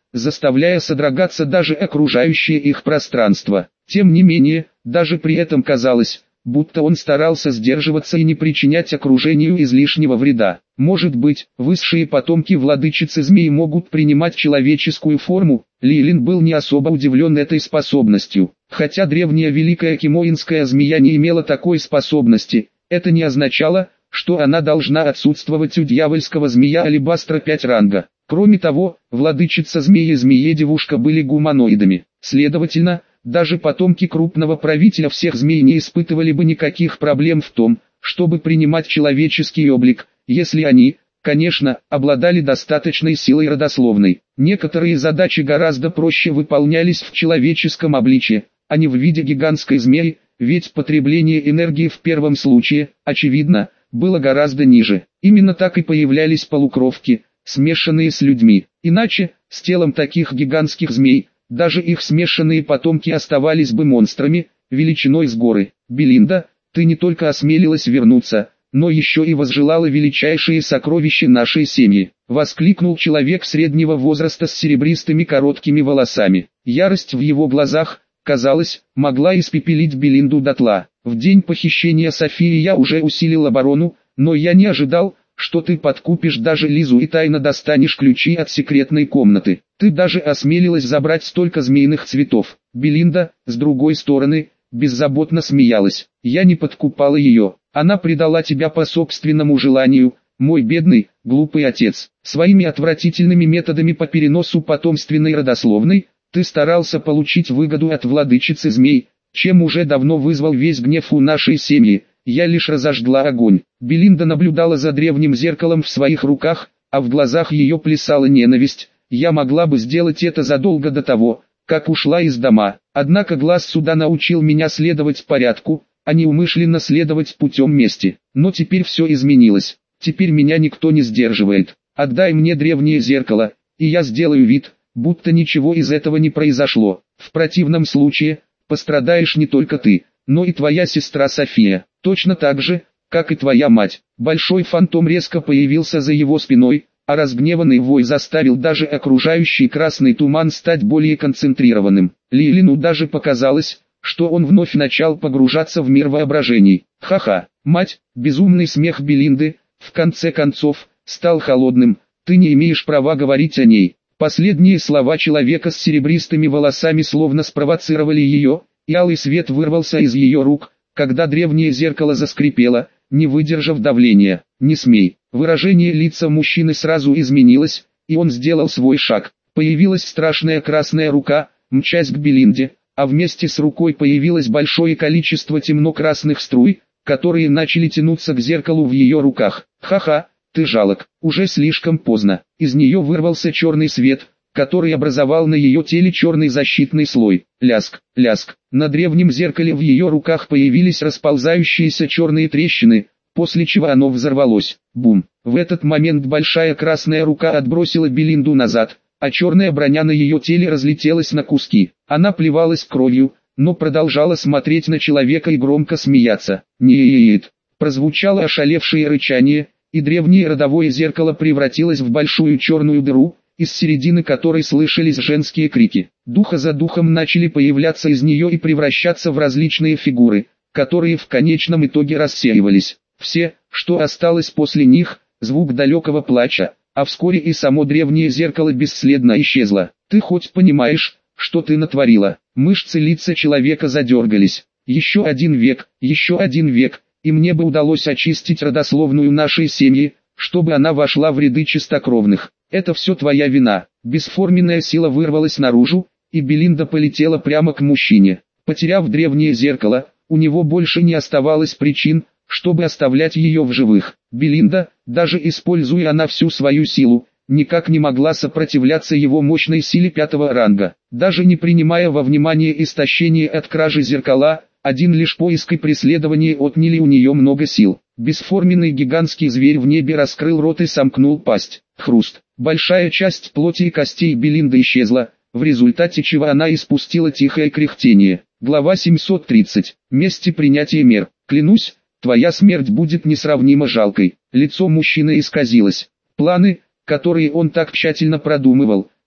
заставляя содрогаться даже окружающее их пространство. Тем не менее, даже при этом казалось, будто он старался сдерживаться и не причинять окружению излишнего вреда. Может быть, высшие потомки владычицы змей могут принимать человеческую форму? Лилин был не особо удивлен этой способностью. Хотя древняя великая кимоинская змея не имела такой способности, это не означало, что она должна отсутствовать у дьявольского змея Алебастра 5 ранга. Кроме того, владычица змеи и змеедевушка были гуманоидами. Следовательно, даже потомки крупного правителя всех змей не испытывали бы никаких проблем в том, чтобы принимать человеческий облик, если они, конечно, обладали достаточной силой родословной. Некоторые задачи гораздо проще выполнялись в человеческом обличье, а не в виде гигантской змеи, ведь потребление энергии в первом случае, очевидно, было гораздо ниже. Именно так и появлялись полукровки, смешанные с людьми. Иначе, с телом таких гигантских змей, даже их смешанные потомки оставались бы монстрами, величиной с горы. Белинда, ты не только осмелилась вернуться, но еще и возжелала величайшие сокровища нашей семьи. Воскликнул человек среднего возраста с серебристыми короткими волосами. Ярость в его глазах, казалось, могла испепелить Белинду дотла. В день похищения Софии я уже усилил оборону, но я не ожидал, что ты подкупишь даже Лизу и тайно достанешь ключи от секретной комнаты. Ты даже осмелилась забрать столько змеиных цветов. Белинда, с другой стороны, беззаботно смеялась. Я не подкупала ее. Она предала тебя по собственному желанию, мой бедный, глупый отец. Своими отвратительными методами по переносу потомственной родословной, ты старался получить выгоду от владычицы змей, чем уже давно вызвал весь гнев у нашей семьи. Я лишь разожгла огонь. Белинда наблюдала за древним зеркалом в своих руках, а в глазах ее плясала ненависть. Я могла бы сделать это задолго до того, как ушла из дома. Однако глаз суда научил меня следовать порядку, а не умышленно следовать путем мести. Но теперь все изменилось. Теперь меня никто не сдерживает. Отдай мне древнее зеркало, и я сделаю вид, будто ничего из этого не произошло. В противном случае, пострадаешь не только ты, но и твоя сестра София. Точно так же, как и твоя мать. Большой фантом резко появился за его спиной, а разгневанный вой заставил даже окружающий красный туман стать более концентрированным. Лилину даже показалось, что он вновь начал погружаться в мир воображений. Ха-ха, мать, безумный смех Белинды, в конце концов, стал холодным. Ты не имеешь права говорить о ней. Последние слова человека с серебристыми волосами словно спровоцировали ее, и алый свет вырвался из ее рук, когда древнее зеркало заскрипело, не выдержав давления. «Не смей». Выражение лица мужчины сразу изменилось, и он сделал свой шаг. Появилась страшная красная рука, мчась к Белинде, а вместе с рукой появилось большое количество темно-красных струй, которые начали тянуться к зеркалу в ее руках. «Ха-ха, ты жалок». Уже слишком поздно. Из нее вырвался черный свет, который образовал на ее теле черный защитный слой. Ляск, ляск. На древнем зеркале в ее руках появились расползающиеся черные трещины, после чего оно взорвалось. Бум. В этот момент большая красная рука отбросила Белинду назад, а черная броня на ее теле разлетелась на куски. Она плевалась кровью, но продолжала смотреть на человека и громко смеяться. «Нет!» Прозвучало ошалевшее рычание, и древнее родовое зеркало превратилось в большую черную дыру, из середины которой слышались женские крики. Духа за духом начали появляться из нее и превращаться в различные фигуры, которые в конечном итоге рассеивались. Все, что осталось после них, звук далекого плача, а вскоре и само древнее зеркало бесследно исчезло. Ты хоть понимаешь, что ты натворила? Мышцы лица человека задергались. Еще один век, и мне бы удалось очистить родословную нашей семьи, чтобы она вошла в ряды чистокровных. Это все твоя вина. Бесформенная сила вырвалась наружу, и Белинда полетела прямо к мужчине. Потеряв древнее зеркало, у него больше не оставалось причин, чтобы оставлять ее в живых. Белинда, даже используя она всю свою силу, никак не могла сопротивляться его мощной силе 5-го ранга. Даже не принимая во внимание истощение от кражи зеркала, один лишь поиск и преследование отняли у нее много сил. Бесформенный гигантский зверь в небе раскрыл рот и сомкнул пасть. Хруст. Большая часть плоти и костей Белинды исчезла, в результате чего она испустила тихое кряхтение. Глава 730. Месть и принятие мер. Клянусь, твоя смерть будет несравнимо жалкой. Лицо мужчины исказилось. Планы, которые он так тщательно продумывал,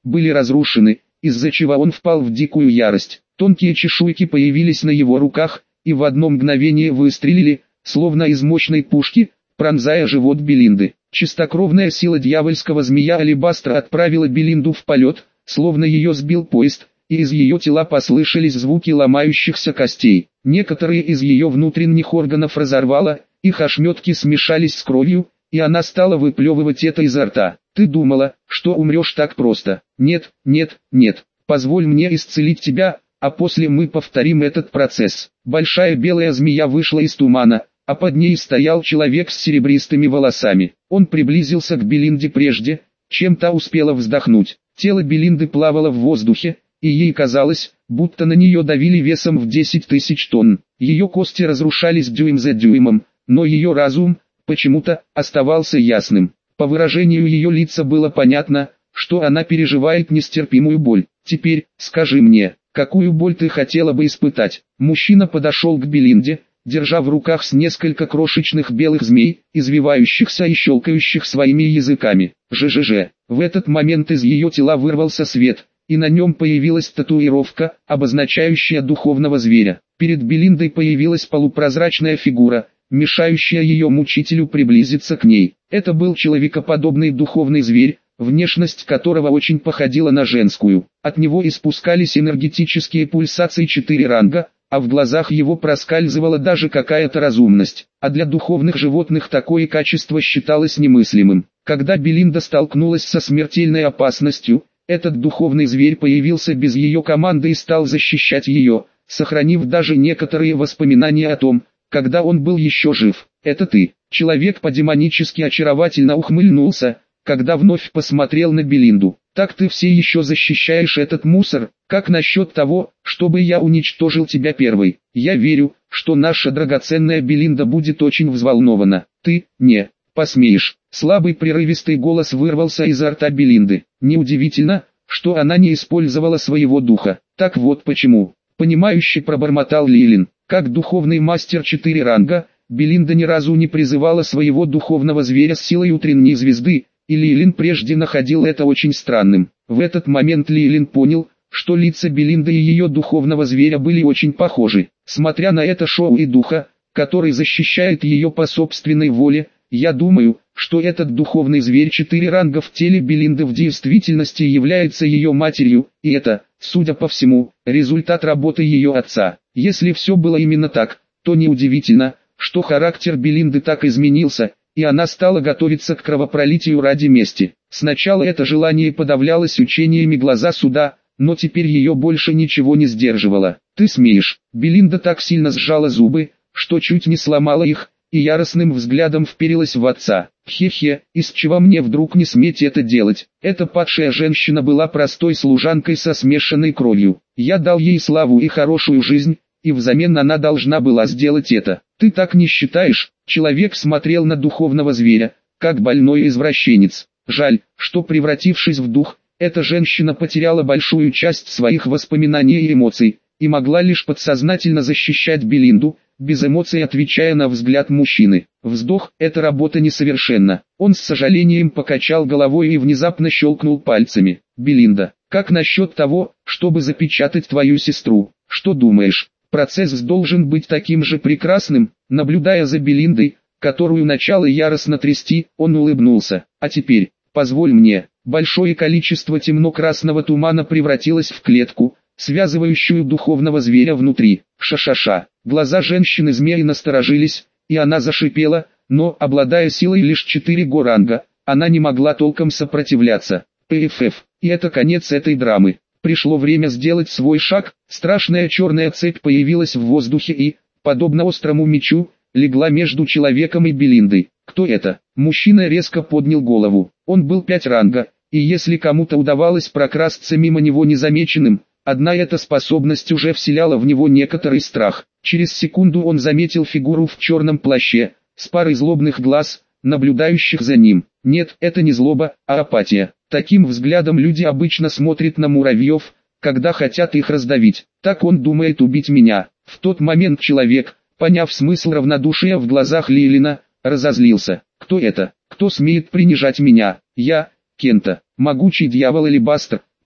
были разрушены, из-за чего он впал в дикую ярость. Тонкие чешуйки появились на его руках, и в одно мгновение выстрелили, словно из мощной пушки, пронзая живот Белинды. Чистокровная сила дьявольского змея Алебастра отправила Белинду в полет, словно ее сбил поезд, и из ее тела послышались звуки ломающихся костей. Некоторые из ее внутренних органов разорвало, их ошметки смешались с кровью, и она стала выплевывать это изо рта. «Ты думала, что умрешь так просто? Нет, нет, нет. Позволь мне исцелить тебя, а после мы повторим этот процесс». Большая белая змея вышла из тумана, а под ней стоял человек с серебристыми волосами. Он приблизился к Белинде прежде, чем та успела вздохнуть. Тело Белинды плавало в воздухе, и ей казалось, будто на нее давили весом в 10 тысяч тонн. Ее кости разрушались дюйм за дюймом, но ее разум, почему-то, оставался ясным. По выражению ее лица было понятно, что она переживает нестерпимую боль. «Теперь, скажи мне, какую боль ты хотела бы испытать?» Мужчина подошел к Белинде, держа в руках с несколько крошечных белых змей, извивающихся и щелкающих своими языками. «Ж-ж-ж». В этот момент из ее тела вырвался свет, и на нем появилась татуировка, обозначающая духовного зверя. Перед Белиндой появилась полупрозрачная фигура, мешающая ее мучителю приблизиться к ней. Это был человекоподобный духовный зверь, внешность которого очень походила на женскую. От него испускались энергетические пульсации 4 ранга, а в глазах его проскальзывала даже какая-то разумность. А для духовных животных такое качество считалось немыслимым. Когда Белинда столкнулась со смертельной опасностью, этот духовный зверь появился без ее команды и стал защищать ее, сохранив даже некоторые воспоминания о том, когда он был еще жив. «Это ты». Человек по-демонически очаровательно ухмыльнулся, когда вновь посмотрел на Белинду. «Так ты все еще защищаешь этот мусор? Как насчет того, чтобы я уничтожил тебя первой? Я верю, что наша драгоценная Белинда будет очень взволнована. Ты, не, посмеешь». Слабый прерывистый голос вырвался изо рта Белинды. Неудивительно, что она не использовала своего духа. Так вот почему. Понимающе пробормотал Лилин. Как духовный мастер 4 ранга, Белинда ни разу не призывала своего духовного зверя с силой утренней звезды, и Лилин прежде находил это очень странным. В этот момент Лилин понял, что лица Белинды и ее духовного зверя были очень похожи. Смотря на это шоу и духа, который защищает ее по собственной воле, я думаю, что этот духовный зверь 4 ранга в теле Белинды в действительности является ее матерью, и это, судя по всему, результат работы ее отца. Если все было именно так, то неудивительно, что характер Белинды так изменился, и она стала готовиться к кровопролитию ради мести. Сначала это желание подавлялось учениями глаза суда, но теперь ее больше ничего не сдерживало. «Ты смеешь?» Белинда так сильно сжала зубы, что чуть не сломала их, и яростным взглядом вперилась в отца. «Хе-хе, из чего мне вдруг не сметь это делать? Эта падшая женщина была простой служанкой со смешанной кровью. Я дал ей славу и хорошую жизнь, и взамен она должна была сделать это. Ты так не считаешь?» Человек смотрел на духовного зверя, как больной извращенец. Жаль, что превратившись в дух, эта женщина потеряла большую часть своих воспоминаний и эмоций, и могла лишь подсознательно защищать Белинду, без эмоций отвечая на взгляд мужчины. Вздох, эта работа несовершенна. Он с сожалением покачал головой и внезапно щелкнул пальцами. «Белинда, как насчет того, чтобы запечатать твою сестру? Что думаешь? Процесс должен быть таким же прекрасным?» Наблюдая за Белиндой, которую начало яростно трясти, он улыбнулся. «А теперь, позволь мне». Большое количество темно-красного тумана превратилось в клетку, связывающую духовного зверя внутри. Ша-ша-ша. Глаза женщины-змеи насторожились, и она зашипела, но, обладая силой лишь 4 ранга, она не могла толком сопротивляться. ПФФ. И это конец этой драмы. Пришло время сделать свой шаг. Страшная черная цепь появилась в воздухе и, подобно острому мечу, легла между человеком и Белиндой. «Кто это?» Мужчина резко поднял голову. Он был 5 ранга, и если кому-то удавалось прокрасться мимо него незамеченным, одна эта способность уже вселяла в него некоторый страх. Через секунду он заметил фигуру в черном плаще, с парой злобных глаз, наблюдающих за ним. Нет, это не злоба, а апатия. Таким взглядом люди обычно смотрят на муравьев, когда хотят их раздавить. Так он думает убить меня. В тот момент человек, поняв смысл равнодушия в глазах Лилина, разозлился. «Кто это? Кто смеет принижать меня? Я, Кента, могучий дьявол Алебастр,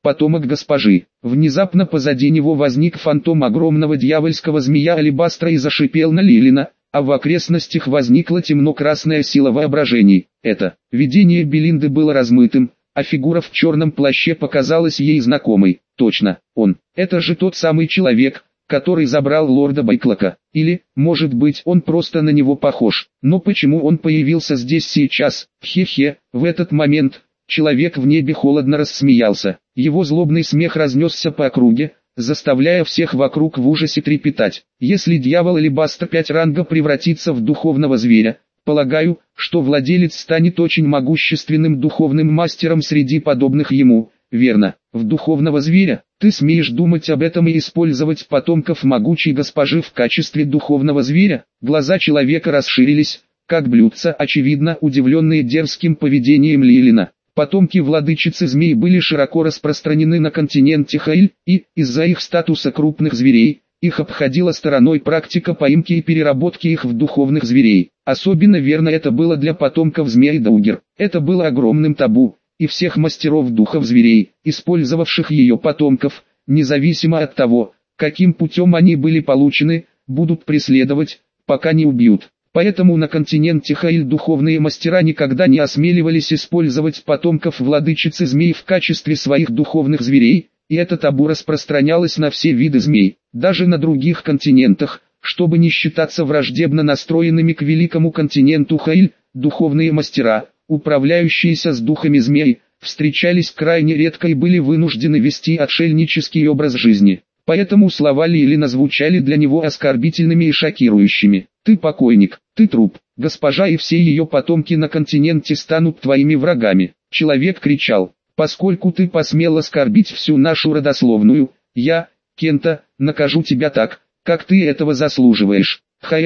потомок госпожи. Внезапно позади него возник фантом огромного дьявольского змея алебастра и зашипел на Лилина, а в окрестностях возникла темно-красная сила воображений. Это видение Белинды было размытым, а фигура в черном плаще показалась ей знакомой. Точно, он. Это же тот самый человек, который забрал лорда Байклока. Или, может быть, он просто на него похож. Но почему он появился здесь сейчас? Хе-хе, в этот момент человек в небе холодно рассмеялся. Его злобный смех разнесся по округе, заставляя всех вокруг в ужасе трепетать. Если дьявол алебастра 5 ранга превратится в духовного зверя, полагаю, что владелец станет очень могущественным духовным мастером среди подобных ему. Верно, в духовного зверя. Ты смеешь думать об этом и использовать потомков могучей госпожи в качестве духовного зверя? Глаза человека расширились, как блюдца, очевидно удивленные дерзким поведением Лилина. Потомки владычицы змей были широко распространены на континенте Хаиль, и, из-за их статуса крупных зверей, их обходила стороной практика поимки и переработки их в духовных зверей. Особенно верно это было для потомков змей Даугер. Это было огромным табу, и всех мастеров духов зверей, использовавших ее потомков, независимо от того, каким путем они были получены, будут преследовать, пока не убьют. Поэтому на континенте Хаиль духовные мастера никогда не осмеливались использовать потомков владычицы змей в качестве своих духовных зверей, и это табу распространялось на все виды змей, даже на других континентах, чтобы не считаться враждебно настроенными к великому континенту Хаиль, духовные мастера, управляющиеся с духами змей, встречались крайне редко и были вынуждены вести отшельнический образ жизни. Поэтому слова Лилина звучали для него оскорбительными и шокирующими. «Ты покойник, ты труп, госпожа и все ее потомки на континенте станут твоими врагами». Человек кричал: «Поскольку ты посмел оскорбить всю нашу родословную, я, Кента, накажу тебя так, как ты этого заслуживаешь».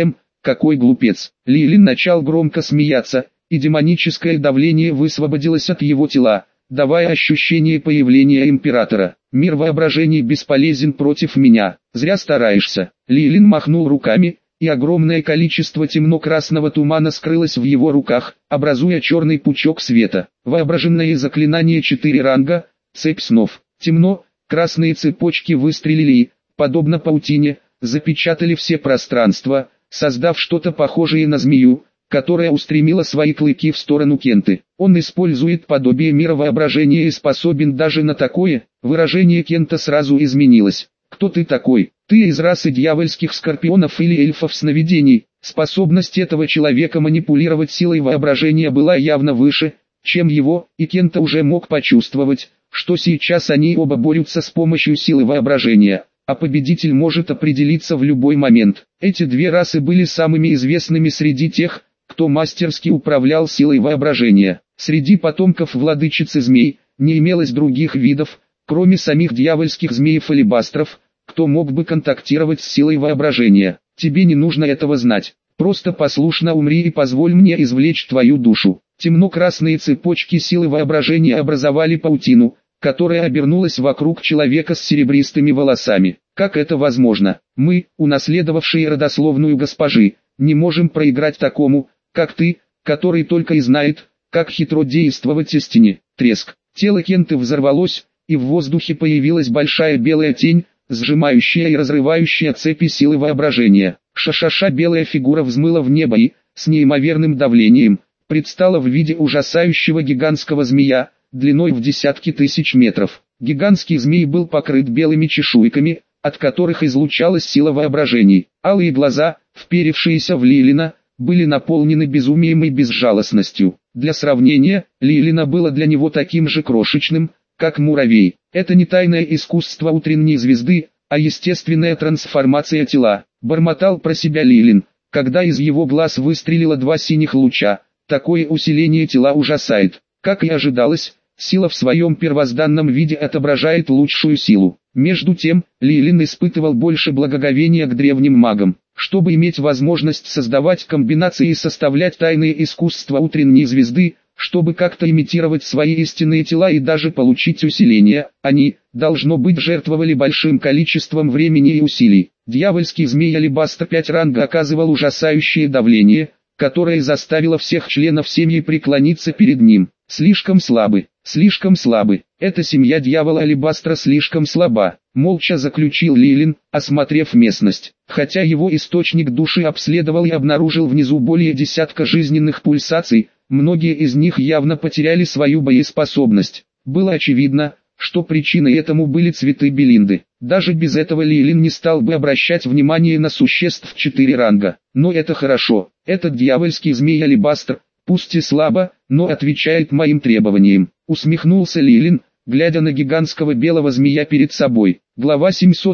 Какой глупец. Лилин начал громко смеяться, и демоническое давление высвободилось от его тела, давая ощущение появления императора. «Мир воображений бесполезен против меня, зря стараешься». Лилин махнул руками, и огромное количество темно-красного тумана скрылось в его руках, образуя черный пучок света. Воображенное заклинание 4 ранга, цепь снов. Темно, красные цепочки выстрелили и, подобно паутине, запечатали все пространства, создав что-то похожее на змею, которая устремила свои клыки в сторону Кенты. Он использует подобие мира воображения и способен даже на такое. Выражение Кента сразу изменилось. «Кто ты такой? Ты из расы дьявольских скорпионов или эльфов сновидений?» Способность этого человека манипулировать силой воображения была явно выше, чем его, и Кента уже мог почувствовать, что сейчас они оба борются с помощью силы воображения, а победитель может определиться в любой момент. Эти две расы были самыми известными среди тех, кто мастерски управлял силой воображения. Среди потомков владычицы змей не имелось других видов, кроме самих дьявольских змеев-алебастров, кто мог бы контактировать с силой воображения. Тебе не нужно этого знать. Просто послушно умри и позволь мне извлечь твою душу. Темно-красные цепочки силы воображения образовали паутину, которая обернулась вокруг человека с серебристыми волосами. Как это возможно? Мы, унаследовавшие родословную госпожи, не можем проиграть такому, как ты, который только и знает, как хитро действовать истине. Треск. Тело Кенты взорвалось, и в воздухе появилась большая белая тень, сжимающая и разрывающая цепи силы воображения. Ша-ша-ша, белая фигура взмыла в небо и, с неимоверным давлением, предстала в виде ужасающего гигантского змея, длиной в десятки тысяч метров. Гигантский змей был покрыт белыми чешуйками, от которых излучалась сила воображений. Алые глаза, вперевшиеся в Лилина, были наполнены безумием и безжалостностью. Для сравнения, Лилина было для него таким же крошечным, как муравей. Это не тайное искусство утренней звезды, а естественная трансформация тела. Бормотал про себя Лилин, когда из его глаз выстрелило 2 синих луча. Такое усиление тела ужасает. Как и ожидалось, сила в своем первозданном виде отображает лучшую силу. Между тем, Лилин испытывал больше благоговения к древним магам. Чтобы иметь возможность создавать комбинации и составлять тайные искусства утренней звезды, чтобы как-то имитировать свои истинные тела и даже получить усиление, они, должно быть, жертвовали большим количеством времени и усилий. Дьявольский змей алебастр 5 ранга оказывал ужасающее давление, которое заставило всех членов семьи преклониться перед ним. Слишком слабы, Эта семья дьявола Алебастра слишком слаба, молча заключил Лилин, осмотрев местность. Хотя его источник души обследовал и обнаружил внизу более десятка жизненных пульсаций, многие из них явно потеряли свою боеспособность. Было очевидно, что причиной этому были цветы Белинды. Даже без этого Лилин не стал бы обращать внимание на существ 4 ранга. Но это хорошо, этот дьявольский змей Алебастр, пусть и слабо, но отвечает моим требованиям. Усмехнулся Лилин, глядя на гигантского белого змея перед собой. Глава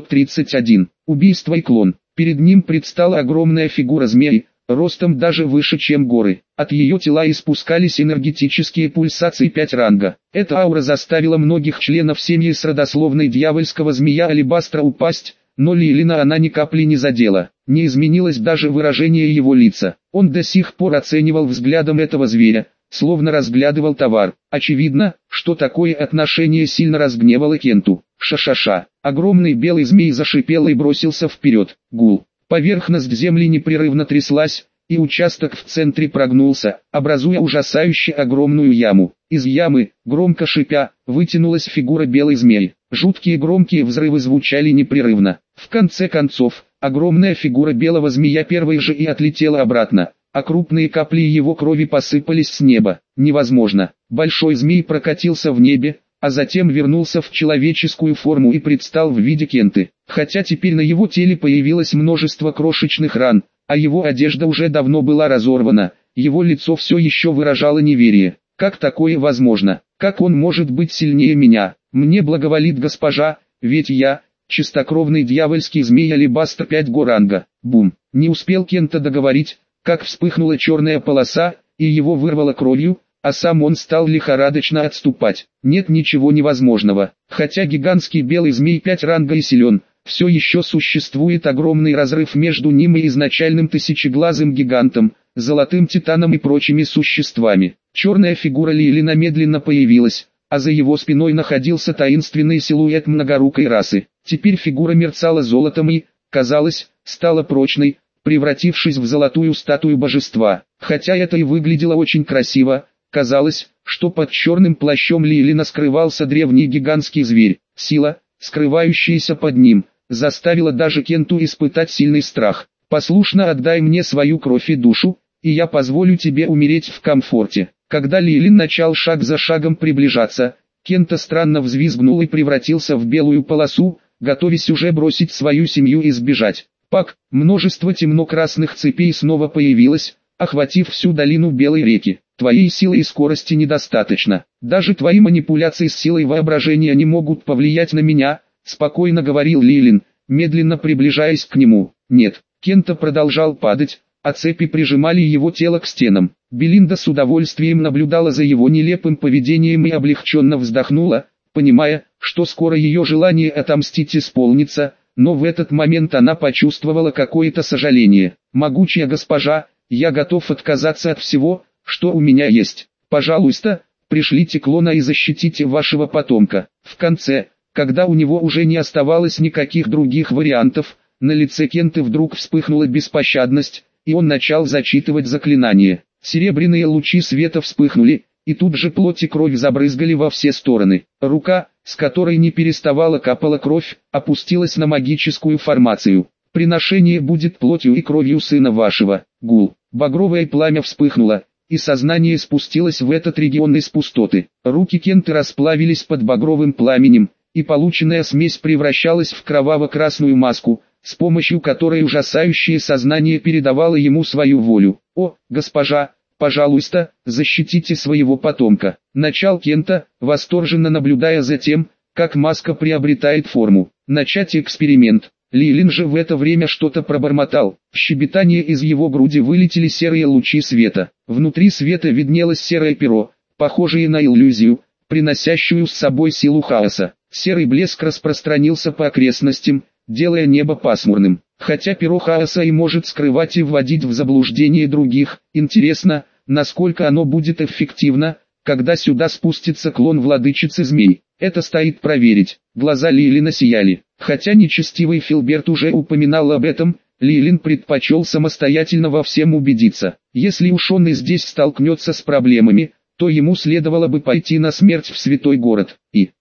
731. Убийство и клон. Перед ним предстала огромная фигура змеи, ростом даже выше, чем горы. От ее тела испускались энергетические пульсации 5 ранга. Эта аура заставила многих членов семьи с родословной дьявольского змея Алебастра упасть, но Лилина она ни капли не задела. Не изменилось даже выражение его лица. Он до сих пор оценивал взглядом этого зверя, словно разглядывал товар. Очевидно, что такое отношение сильно разгневало Кенту. Ша-ша-ша. Огромный белый змей зашипел и бросился вперед. Гул. Поверхность земли непрерывно тряслась, и участок в центре прогнулся, образуя ужасающе огромную яму. Из ямы, громко шипя, вытянулась фигура белой змеи. Жуткие громкие взрывы звучали непрерывно. В конце концов, огромная фигура белого змея первой же и отлетела обратно, а крупные капли его крови посыпались с неба. Невозможно. Большой змей прокатился в небе, а затем вернулся в человеческую форму и предстал в виде Кенты. Хотя теперь на его теле появилось множество крошечных ран, а его одежда уже давно была разорвана, его лицо все еще выражало неверие. Как такое возможно? Как он может быть сильнее меня? Мне благоволит госпожа, ведь я, чистокровный дьявольский змей Алебастр 5 ранга. Бум! Не успел Кента договорить, как вспыхнула черная полоса, и его вырвало кровью, а сам он стал лихорадочно отступать. Нет ничего невозможного. Хотя гигантский белый змей 5 ранга и силен, все еще существует огромный разрыв между ним и изначальным тысячеглазым гигантом, золотым титаном и прочими существами. Черная фигура Лилина медленно появилась, а за его спиной находился таинственный силуэт многорукой расы. Теперь фигура мерцала золотом и, казалось, стала прочной, превратившись в золотую статую божества. Хотя это и выглядело очень красиво, казалось, что под черным плащом Лилина скрывался древний гигантский зверь. Сила, скрывающаяся под ним, заставила даже Кенту испытать сильный страх. «Послушно отдай мне свою кровь и душу, и я позволю тебе умереть в комфорте». Когда Лилин начал шаг за шагом приближаться, Кента странно взвизгнул и превратился в белую полосу, готовясь уже бросить свою семью и сбежать. Пак, множество темно-красных цепей снова появилось, охватив всю долину Белой реки. Твоей силы и скорости недостаточно. Даже твои манипуляции с силой воображения не могут повлиять на меня, спокойно говорил Лилин, медленно приближаясь к нему. Нет, Кента продолжал падать, а цепи прижимали его тело к стенам. Белинда с удовольствием наблюдала за его нелепым поведением и облегченно вздохнула, понимая, что скоро ее желание отомстить исполнится, но в этот момент она почувствовала какое-то сожаление. «Могучая госпожа, я готов отказаться от всего, что у меня есть. Пожалуйста, пришлите клона и защитите вашего потомка». В конце, когда у него уже не оставалось никаких других вариантов, на лице Кенты вдруг вспыхнула беспощадность, и он начал зачитывать заклинание. Серебряные лучи света вспыхнули, и тут же плоть и кровь забрызгали во все стороны. Рука, с которой не переставала капала кровь, опустилась на магическую формацию. «Приношение будет плотью и кровью сына вашего». Гул. Багровое пламя вспыхнуло, и сознание спустилось в этот регион из пустоты. Руки Кенты расплавились под багровым пламенем, и полученная смесь превращалась в кроваво-красную маску, с помощью которой ужасающее сознание передавало ему свою волю. «О, госпожа, пожалуйста, защитите своего потомка», — начал Кента, восторженно наблюдая за тем, как маска приобретает форму. «Начать эксперимент». Лилин же в это время что-то пробормотал. В щебетание из его груди вылетели серые лучи света. Внутри света виднелось серое перо, похожее на иллюзию, приносящую с собой силу хаоса. Серый блеск распространился по окрестностям, делая небо пасмурным. Хотя перо хаоса и может скрывать и вводить в заблуждение других, интересно, насколько оно будет эффективно, когда сюда спустится клон владычицы змей. Это стоит проверить. Глаза Лилина сияли. Хотя нечестивый Филберт уже упоминал об этом, Лилин предпочел самостоятельно во всем убедиться. Если уж он и здесь столкнется с проблемами, то ему следовало бы пойти на смерть в святой город.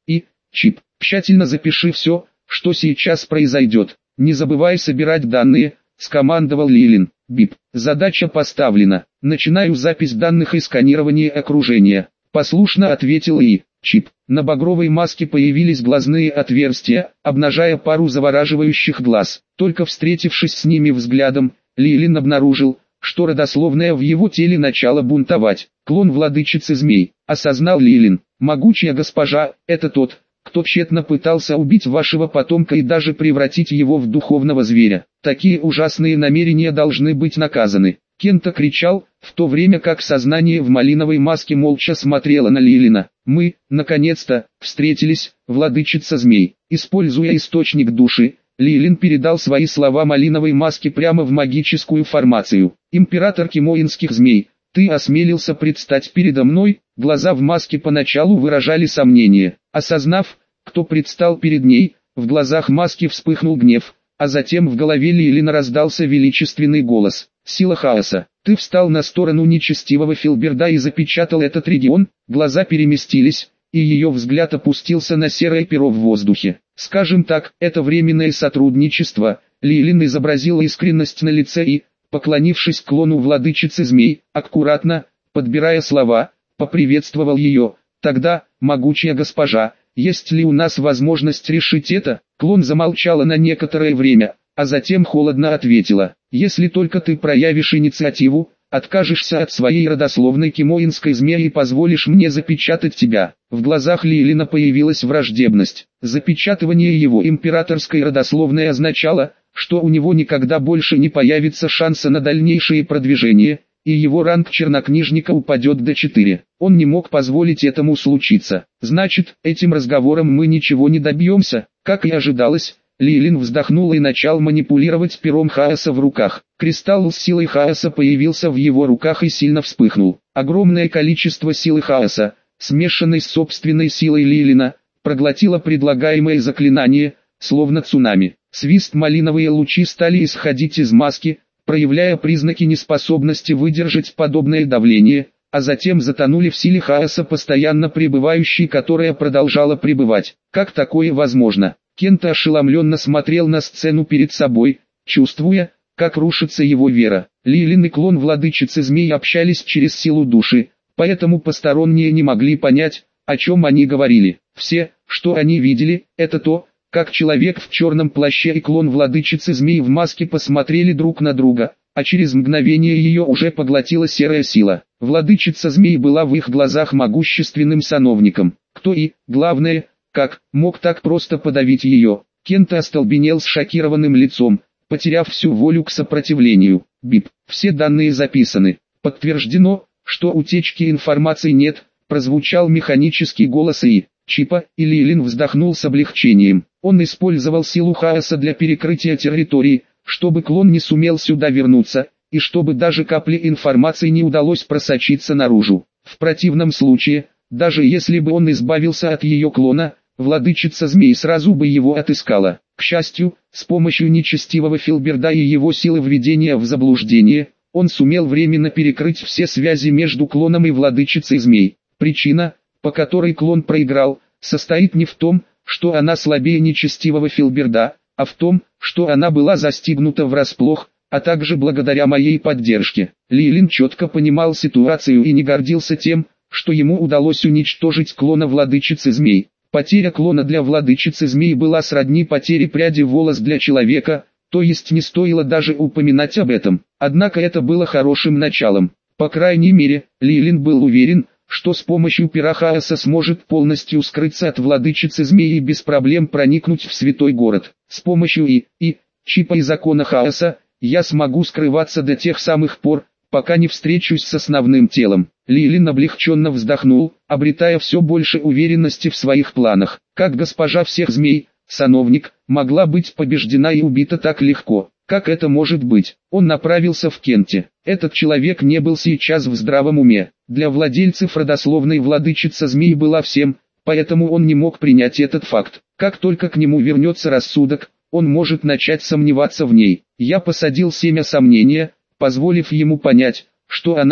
Чип, тщательно запиши все, что сейчас произойдет. Не забывай собирать данные, скомандовал Лилин. Бип, задача поставлена. Начинаю запись данных и сканирование окружения. Послушно ответил Чип. На багровой маске появились глазные отверстия, обнажая пару завораживающих глаз. Только встретившись с ними взглядом, Лилин обнаружил, что родословная в его теле начала бунтовать. Клон владычицы змей, осознал Лилин. Могучая госпожа, это тот, кто тщетно пытался убить вашего потомка и даже превратить его в духовного зверя. Такие ужасные намерения должны быть наказаны. Кента кричал, в то время как сознание в малиновой маске молча смотрело на Лилина. Мы, наконец-то, встретились, владычица змей. Используя источник души, Лилин передал свои слова малиновой маске прямо в магическую формацию. Император кимоинских змей, ты осмелился предстать передо мной? Глаза в маске поначалу выражали сомнение. Осознав, кто предстал перед ней, в глазах маски вспыхнул гнев, а затем в голове Лилина раздался величественный голос. Сила хаоса, ты встал на сторону нечестивого Филберда и запечатал этот регион. Глаза переместились, и ее взгляд опустился на серое перо в воздухе. Скажем так, это временное сотрудничество. Лилин изобразил искренность на лице и, поклонившись клону владычицы змей, аккуратно, подбирая слова, поприветствовал ее. Тогда, могучая госпожа, есть ли у нас возможность решить это? Клон замолчала на некоторое время, а затем холодно ответила. Если только ты проявишь инициативу, откажешься от своей родословной кимоинской змеи и позволишь мне запечатать тебя. В глазах Лилина появилась враждебность. Запечатывание его императорской родословной означало, что у него никогда больше не появится шанса на дальнейшее продвижение, и его ранг чернокнижника упадет до 4. Он не мог позволить этому случиться. Значит, этим разговором мы ничего не добьемся, как и ожидалось. Лилин вздохнул и начал манипулировать пером хаоса в руках. Кристалл с силой хаоса появился в его руках и сильно вспыхнул. Огромное количество силы хаоса, смешанной с собственной силой Лилина, проглотило предлагаемое заклинание, словно цунами. Свист малиновые лучи стали исходить из маски, проявляя признаки неспособности выдержать подобное давление, а затем затонули в силе хаоса, постоянно пребывающей, которая продолжала пребывать. Как такое возможно? Кента ошеломленно смотрел на сцену перед собой, чувствуя, как рушится его вера. Лилин и клон владычицы змей общались через силу души, поэтому посторонние не могли понять, о чем они говорили. Все, что они видели, это то, как человек в черном плаще и клон владычицы змей в маске посмотрели друг на друга, а через мгновение ее уже поглотила серая сила. Владычица змей была в их глазах могущественным сановником. Кто и, главное, как мог так просто подавить ее? Кента остолбенел с шокированным лицом, потеряв всю волю к сопротивлению. Бип. Все данные записаны. Подтверждено, что утечки информации нет, прозвучал механический голос Чипа, и Лилин вздохнул с облегчением. Он использовал силу хаоса для перекрытия территории, чтобы клон не сумел сюда вернуться, и чтобы даже капли информации не удалось просочиться наружу. В противном случае, даже если бы он избавился от ее клона, владычица змей сразу бы его отыскала. К счастью, с помощью нечестивого Филберда и его силы введения в заблуждение, он сумел временно перекрыть все связи между клоном и владычицей змей. Причина, по которой клон проиграл, состоит не в том, что она слабее нечестивого Филберда, а в том, что она была застигнута врасплох, а также благодаря моей поддержке. Лилин четко понимал ситуацию и не гордился тем, что ему удалось уничтожить клона владычицы змей. Потеря клона для владычицы змей была сродни потере пряди волос для человека, то есть не стоило даже упоминать об этом. Однако это было хорошим началом. По крайней мере, Лилин был уверен, что с помощью пера хаоса сможет полностью скрыться от владычицы змей и без проблем проникнуть в святой город. С помощью Чипа и закона хаоса, я смогу скрываться до тех самых пор, пока не встречусь с основным телом. Лилин облегченно вздохнул, обретая все больше уверенности в своих планах. Как госпожа всех змей, сановник, могла быть побеждена и убита так легко? Как это может быть? Он направился в Кенте. Этот человек не был сейчас в здравом уме. Для владельцев родословной владычица змей была всем, поэтому он не мог принять этот факт. Как только к нему вернется рассудок, он может начать сомневаться в ней. Я посадил семя сомнения, позволив ему понять, что она,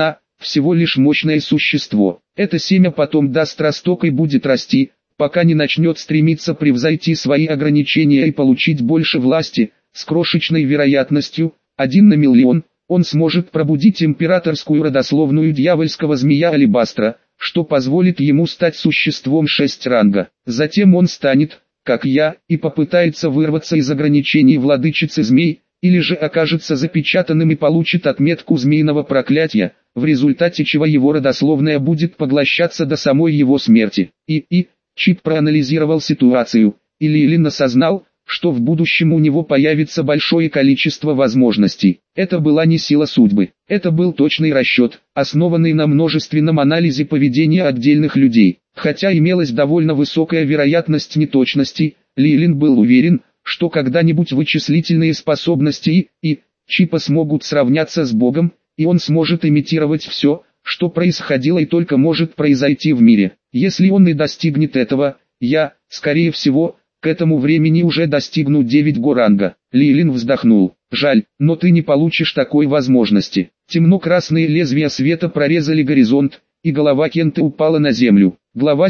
всего лишь мощное существо. Это семя потом даст росток и будет расти, пока не начнет стремиться превзойти свои ограничения и получить больше власти. С крошечной вероятностью, 1 на миллион, он сможет пробудить императорскую родословную дьявольского змея Алебастра, что позволит ему стать существом 6 ранга. Затем он станет, как я, и попытается вырваться из ограничений владычицы змей, или же окажется запечатанным и получит отметку змеиного проклятия, в результате чего его родословная будет поглощаться до самой его смерти. Чип проанализировал ситуацию, и Лилин осознал, что в будущем у него появится большое количество возможностей. Это была не сила судьбы, это был точный расчет, основанный на множественном анализе поведения отдельных людей. Хотя имелась довольно высокая вероятность неточностей, Лилин был уверен, что когда-нибудь вычислительные способности Чипа смогут сравняться с Богом, и он сможет имитировать все, что происходило и только может произойти в мире. Если он и достигнет этого, я, скорее всего, к этому времени уже достигну 9 горанга. Лилин вздохнул. Жаль, но ты не получишь такой возможности. Темно-красные лезвия света прорезали горизонт, и голова Кента упала на землю. Глава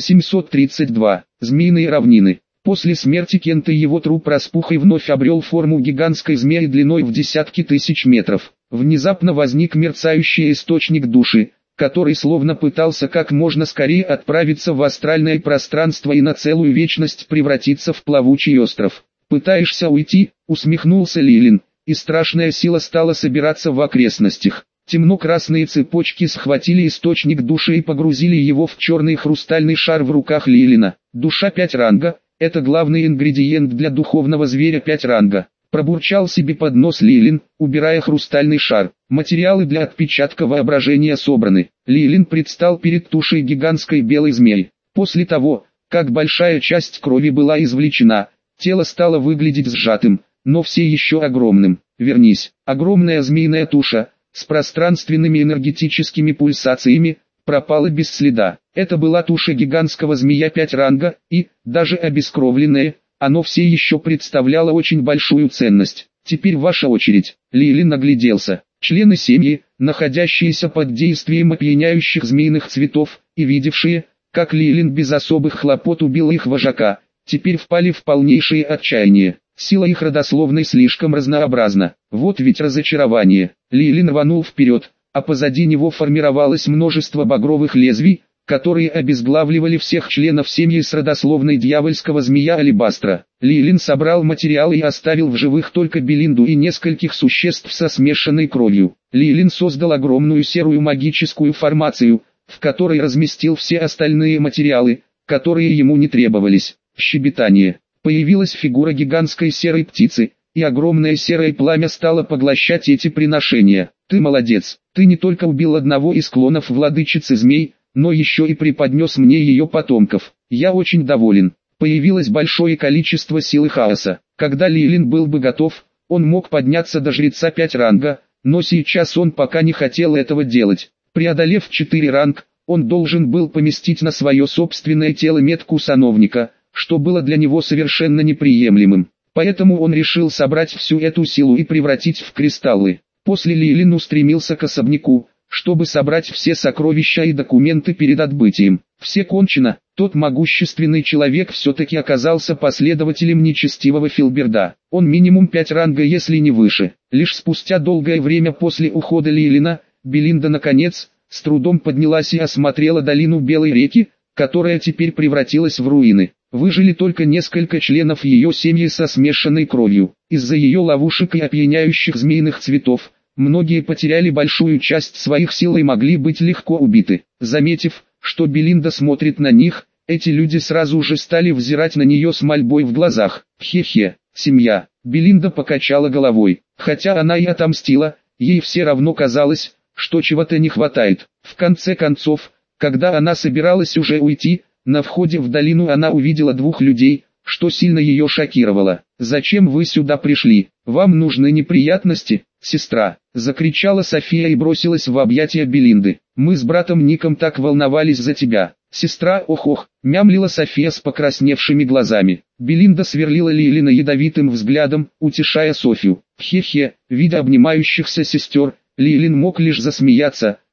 732. Змеиные равнины. После смерти Кента его труп распух и вновь обрел форму гигантской змеи длиной в десятки тысяч метров. Внезапно возник мерцающий источник души, который словно пытался как можно скорее отправиться в астральное пространство и на целую вечность превратиться в плавучий остров. «Пытаешься уйти?» — усмехнулся Лилин, и страшная сила стала собираться в окрестностях. Темно-красные цепочки схватили источник души и погрузили его в черный хрустальный шар в руках Лилина. Душа 5 ранга — это главный ингредиент для духовного зверя 5 ранга. Пробурчал себе под нос Лилин, убирая хрустальный шар. Материалы для отпечатка воображения собраны. Лилин предстал перед тушей гигантской белой змеи. После того, как большая часть крови была извлечена, тело стало выглядеть сжатым, но все еще огромным. Вернись, огромная змеиная туша, с пространственными энергетическими пульсациями, пропала без следа. Это была туша гигантского змея 5 ранга, и, даже обескровленная, оно все еще представляло очень большую ценность. Теперь ваша очередь. Лилин нагляделся. Члены семьи, находящиеся под действием опьяняющих змеиных цветов, и видевшие, как Лилин без особых хлопот убил их вожака, теперь впали в полнейшее отчаяние. Сила их родословной слишком разнообразна. Вот ведь разочарование. Лилин рванул вперед, а позади него формировалось множество багровых лезвий, которые обезглавливали всех членов семьи с родословной дьявольского змея Алебастра. Лилин собрал материал и оставил в живых только Белинду и нескольких существ со смешанной кровью. Лилин создал огромную серую магическую формацию, в которой разместил все остальные материалы, которые ему не требовались. Щебетание. Появилась фигура гигантской серой птицы, и огромное серое пламя стало поглощать эти приношения. Ты молодец, ты не только убил одного из клонов владычицы змей, но еще и преподнес мне ее потомков. Я очень доволен. Появилось большое количество силы хаоса. Когда Лилин был бы готов, он мог подняться до жреца 5 ранга, но сейчас он пока не хотел этого делать. Преодолев 4 ранг, он должен был поместить на свое собственное тело метку сановника, что было для него совершенно неприемлемым. Поэтому он решил собрать всю эту силу и превратить в кристаллы. После Лилин устремился к особняку, чтобы собрать все сокровища и документы перед отбытием. Все кончено, тот могущественный человек все-таки оказался последователем нечестивого Филберда. Он минимум 5 ранга, если не выше. Лишь спустя долгое время после ухода Лилина, Белинда наконец, с трудом поднялась и осмотрела долину Белой реки, которая теперь превратилась в руины. Выжили только несколько членов ее семьи со смешанной кровью. Из-за ее ловушек и опьяняющих змеиных цветов, многие потеряли большую часть своих сил и могли быть легко убиты. Заметив, что Белинда смотрит на них, эти люди сразу же стали взирать на нее с мольбой в глазах. Хе-хе, семья. Белинда покачала головой. Хотя она и отомстила, ей все равно казалось, что чего-то не хватает. В конце концов, когда она собиралась уже уйти, на входе в долину она увидела 2 людей, что сильно ее шокировало. «Зачем вы сюда пришли? Вам нужны неприятности, сестра?» — закричала София и бросилась в объятия Белинды. «Мы с братом Ником так волновались за тебя». «Сестра, ох-ох», — мямлила София с покрасневшими глазами. Белинда сверлила Лилина ядовитым взглядом, утешая Софью. Хе-хе, видя обнимающихся сестер, Лилин мог лишь засмеяться,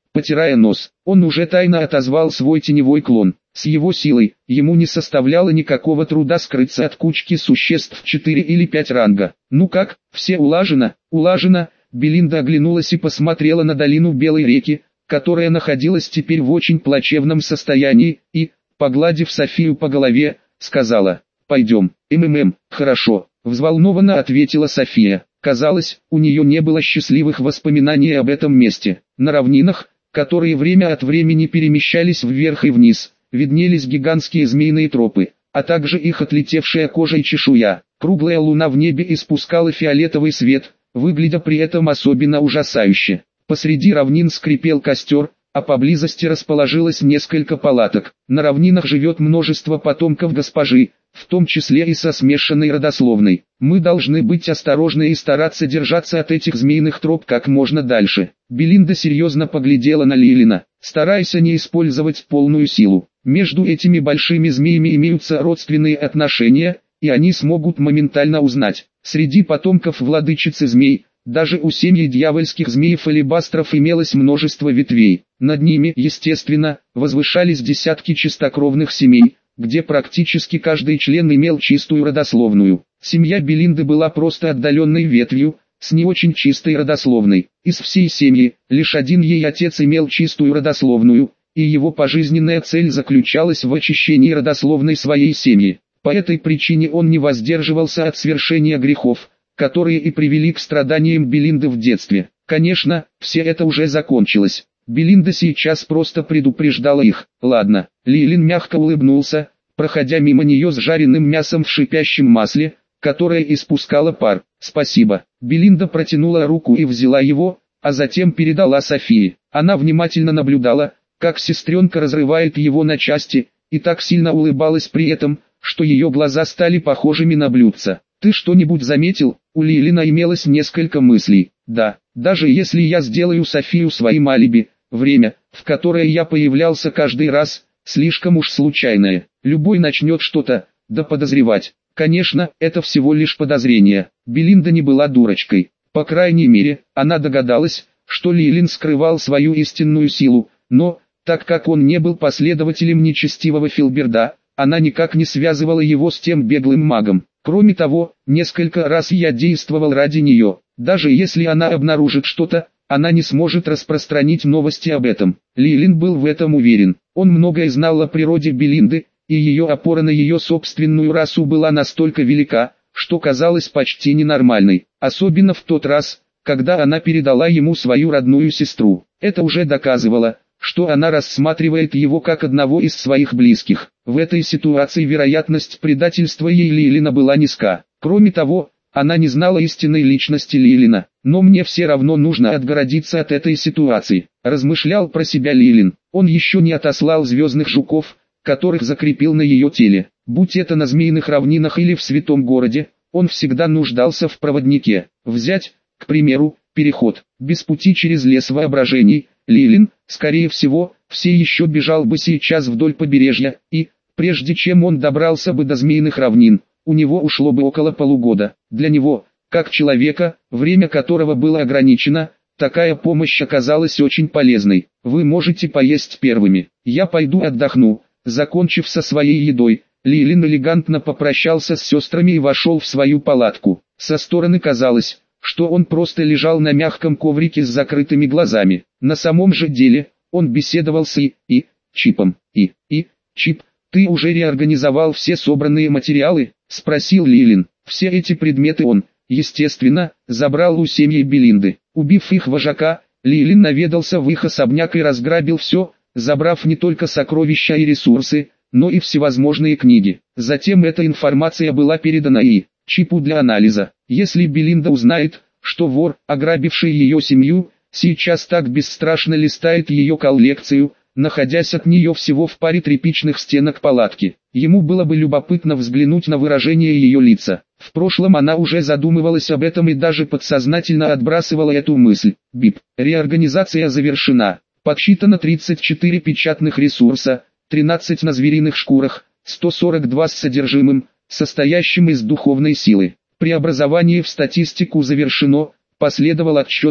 потирая нос. Он уже тайно отозвал свой теневой клон. С его силой, ему не составляло никакого труда скрыться от кучки существ 4 или 5 ранга. «Ну как, все улажено?» «Улажено». Белинда оглянулась и посмотрела на долину Белой реки, которая находилась теперь в очень плачевном состоянии, и, погладив Софию по голове, сказала: «Пойдем». Хорошо», — взволнованно ответила София. Казалось, у нее не было счастливых воспоминаний об этом месте. На равнинах, которые время от времени перемещались вверх и вниз, виднелись гигантские змеиные тропы, а также их отлетевшая кожа и чешуя. Круглая луна в небе испускала фиолетовый свет, выглядя при этом особенно ужасающе. Посреди равнин скрипел костер, а поблизости расположилось несколько палаток. На равнинах живет множество потомков госпожи, в том числе и со смешанной родословной. Мы должны быть осторожны и стараться держаться от этих змеиных троп как можно дальше. Белинда серьезно поглядела на Лилина, стараясь не использовать полную силу. Между этими большими змеями имеются родственные отношения, и они смогут моментально узнать. Среди потомков владычицы змей, даже у семьи дьявольских змеев-алебастров имелось множество ветвей. Над ними, естественно, возвышались десятки чистокровных семей, где практически каждый член имел чистую родословную. Семья Белинды была просто отдаленной ветвью, с не очень чистой родословной. Из всей семьи, лишь один ей отец имел чистую родословную, и его пожизненная цель заключалась в очищении родословной своей семьи. По этой причине он не воздерживался от свершения грехов, которые и привели к страданиям Белинды в детстве. Конечно, все это уже закончилось. Белинда сейчас просто предупреждала их. Ладно, Лилин мягко улыбнулся, проходя мимо нее с жареным мясом в шипящем масле, которое испускало пар. «Спасибо». Белинда протянула руку и взяла его, а затем передала Софии. Она внимательно наблюдала, как сестренка разрывает его на части, и так сильно улыбалась при этом, что ее глаза стали похожими на блюдца. «Ты что-нибудь заметил?» У Лилина имелось несколько мыслей. «Да, даже если я сделаю Софию своим алиби, время, в которое я появлялся каждый раз, слишком уж случайное. Любой начнет что-то подозревать. Конечно, это всего лишь подозрение». Белинда не была дурочкой. По крайней мере, она догадалась, что Лилин скрывал свою истинную силу, но, так как он не был последователем нечестивого Филберда, она никак не связывала его с тем беглым магом. Кроме того, несколько раз я действовал ради нее. Даже если она обнаружит что-то, она не сможет распространить новости об этом. Лилин был в этом уверен. Он многое знал о природе Белинды, и ее опора на ее собственную расу была настолько велика, что казалась почти ненормальной. Особенно в тот раз, когда она передала ему свою родную сестру. Это уже доказывало, что она рассматривает его как одного из своих близких. В этой ситуации вероятность предательства ей Лилина была низка. Кроме того, она не знала истинной личности Лилина. «Но мне все равно нужно отгородиться от этой ситуации», – размышлял про себя Лилин. Он еще не отослал звездных жуков, которых закрепил на ее теле. Будь это на Змеиных равнинах или в Святом городе, он всегда нуждался в проводнике. Взять, к примеру, переход. Без пути через лес воображений, Лилин, скорее всего, все еще бежал бы сейчас вдоль побережья, и, прежде чем он добрался бы до Змеиных равнин, у него ушло бы около полугода. Для него, как человека, время которого было ограничено, такая помощь оказалась очень полезной. «Вы можете поесть первыми. Я пойду отдохну». Закончив со своей едой, Лилин элегантно попрощался с сестрами и вошел в свою палатку. Со стороны казалось, что он просто лежал на мягком коврике с закрытыми глазами. На самом же деле, он беседовал с Чипом. «Чип, ты уже реорганизовал все собранные материалы?» – спросил Лилин. Все эти предметы он, естественно, забрал у семьи Белинды. Убив их вожака, Лилин наведался в их особняк и разграбил все, забрав не только сокровища и ресурсы, но и всевозможные книги. Затем эта информация была передана Чипу для анализа. Если Белинда узнает, что вор, ограбивший ее семью, сейчас так бесстрашно листает ее коллекцию, находясь от нее всего в паре тряпичных стенок палатки, ему было бы любопытно взглянуть на выражение ее лица. В прошлом она уже задумывалась об этом и даже подсознательно отбрасывала эту мысль. Бип. Реорганизация завершена. Подсчитано 34 печатных ресурса, 13 на звериных шкурах, 142 с содержимым, состоящим из духовной силы. Преобразование в статистику завершено, последовал отсчет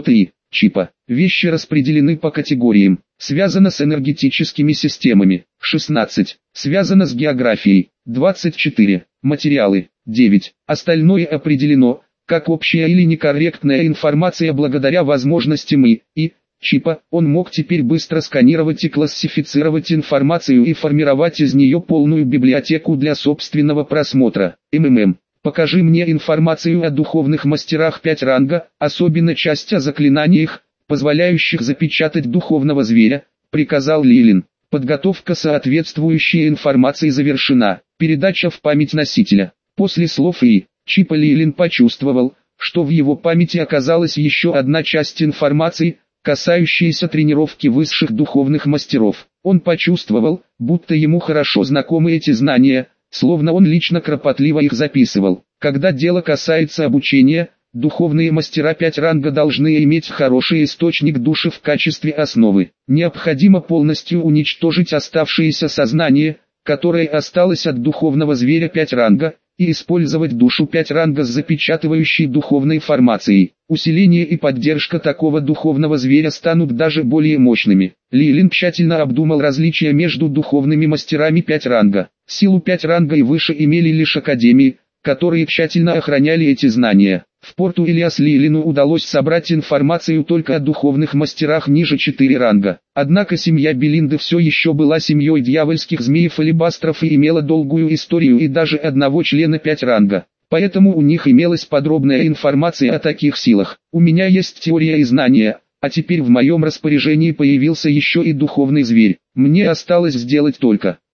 чипа. Вещи распределены по категориям. Связано с энергетическими системами. 16. Связано с географией. 24. Материалы. 9. Остальное определено как общая или некорректная информация благодаря возможностям и чипа. Он мог теперь быстро сканировать и классифицировать информацию и формировать из нее полную библиотеку для собственного просмотра. Покажи мне информацию о духовных мастерах 5 ранга, особенно часть о заклинаниях, позволяющих запечатать духовного зверя, приказал Лилин. Подготовка соответствующей информации завершена. Передача в память носителя. После слов чипа Лилин почувствовал, что в его памяти оказалась еще одна часть информации, касающаяся тренировки высших духовных мастеров. Он почувствовал, будто ему хорошо знакомы эти знания, словно он лично кропотливо их записывал. Когда дело касается обучения, духовные мастера 5 ранга должны иметь хороший источник души в качестве основы. Необходимо полностью уничтожить оставшееся сознание, которое осталось от духовного зверя 5 ранга, и использовать душу 5 ранга с запечатывающей духовной формацией. Усиление и поддержка такого духовного зверя станут даже более мощными. Лилин тщательно обдумал различия между духовными мастерами 5 ранга. Силу 5 ранга и выше имели лишь академии, которые тщательно охраняли эти знания. В порту Ильяс Лилину удалось собрать информацию только о духовных мастерах ниже 4 ранга. Однако семья Белинды все еще была семьей дьявольских змеев-алебастров и имела долгую историю и даже одного члена 5 ранга. Поэтому у них имелась подробная информация о таких силах. У меня есть теория и знания, а теперь в моем распоряжении появился еще и духовный зверь. Мне осталось сделать только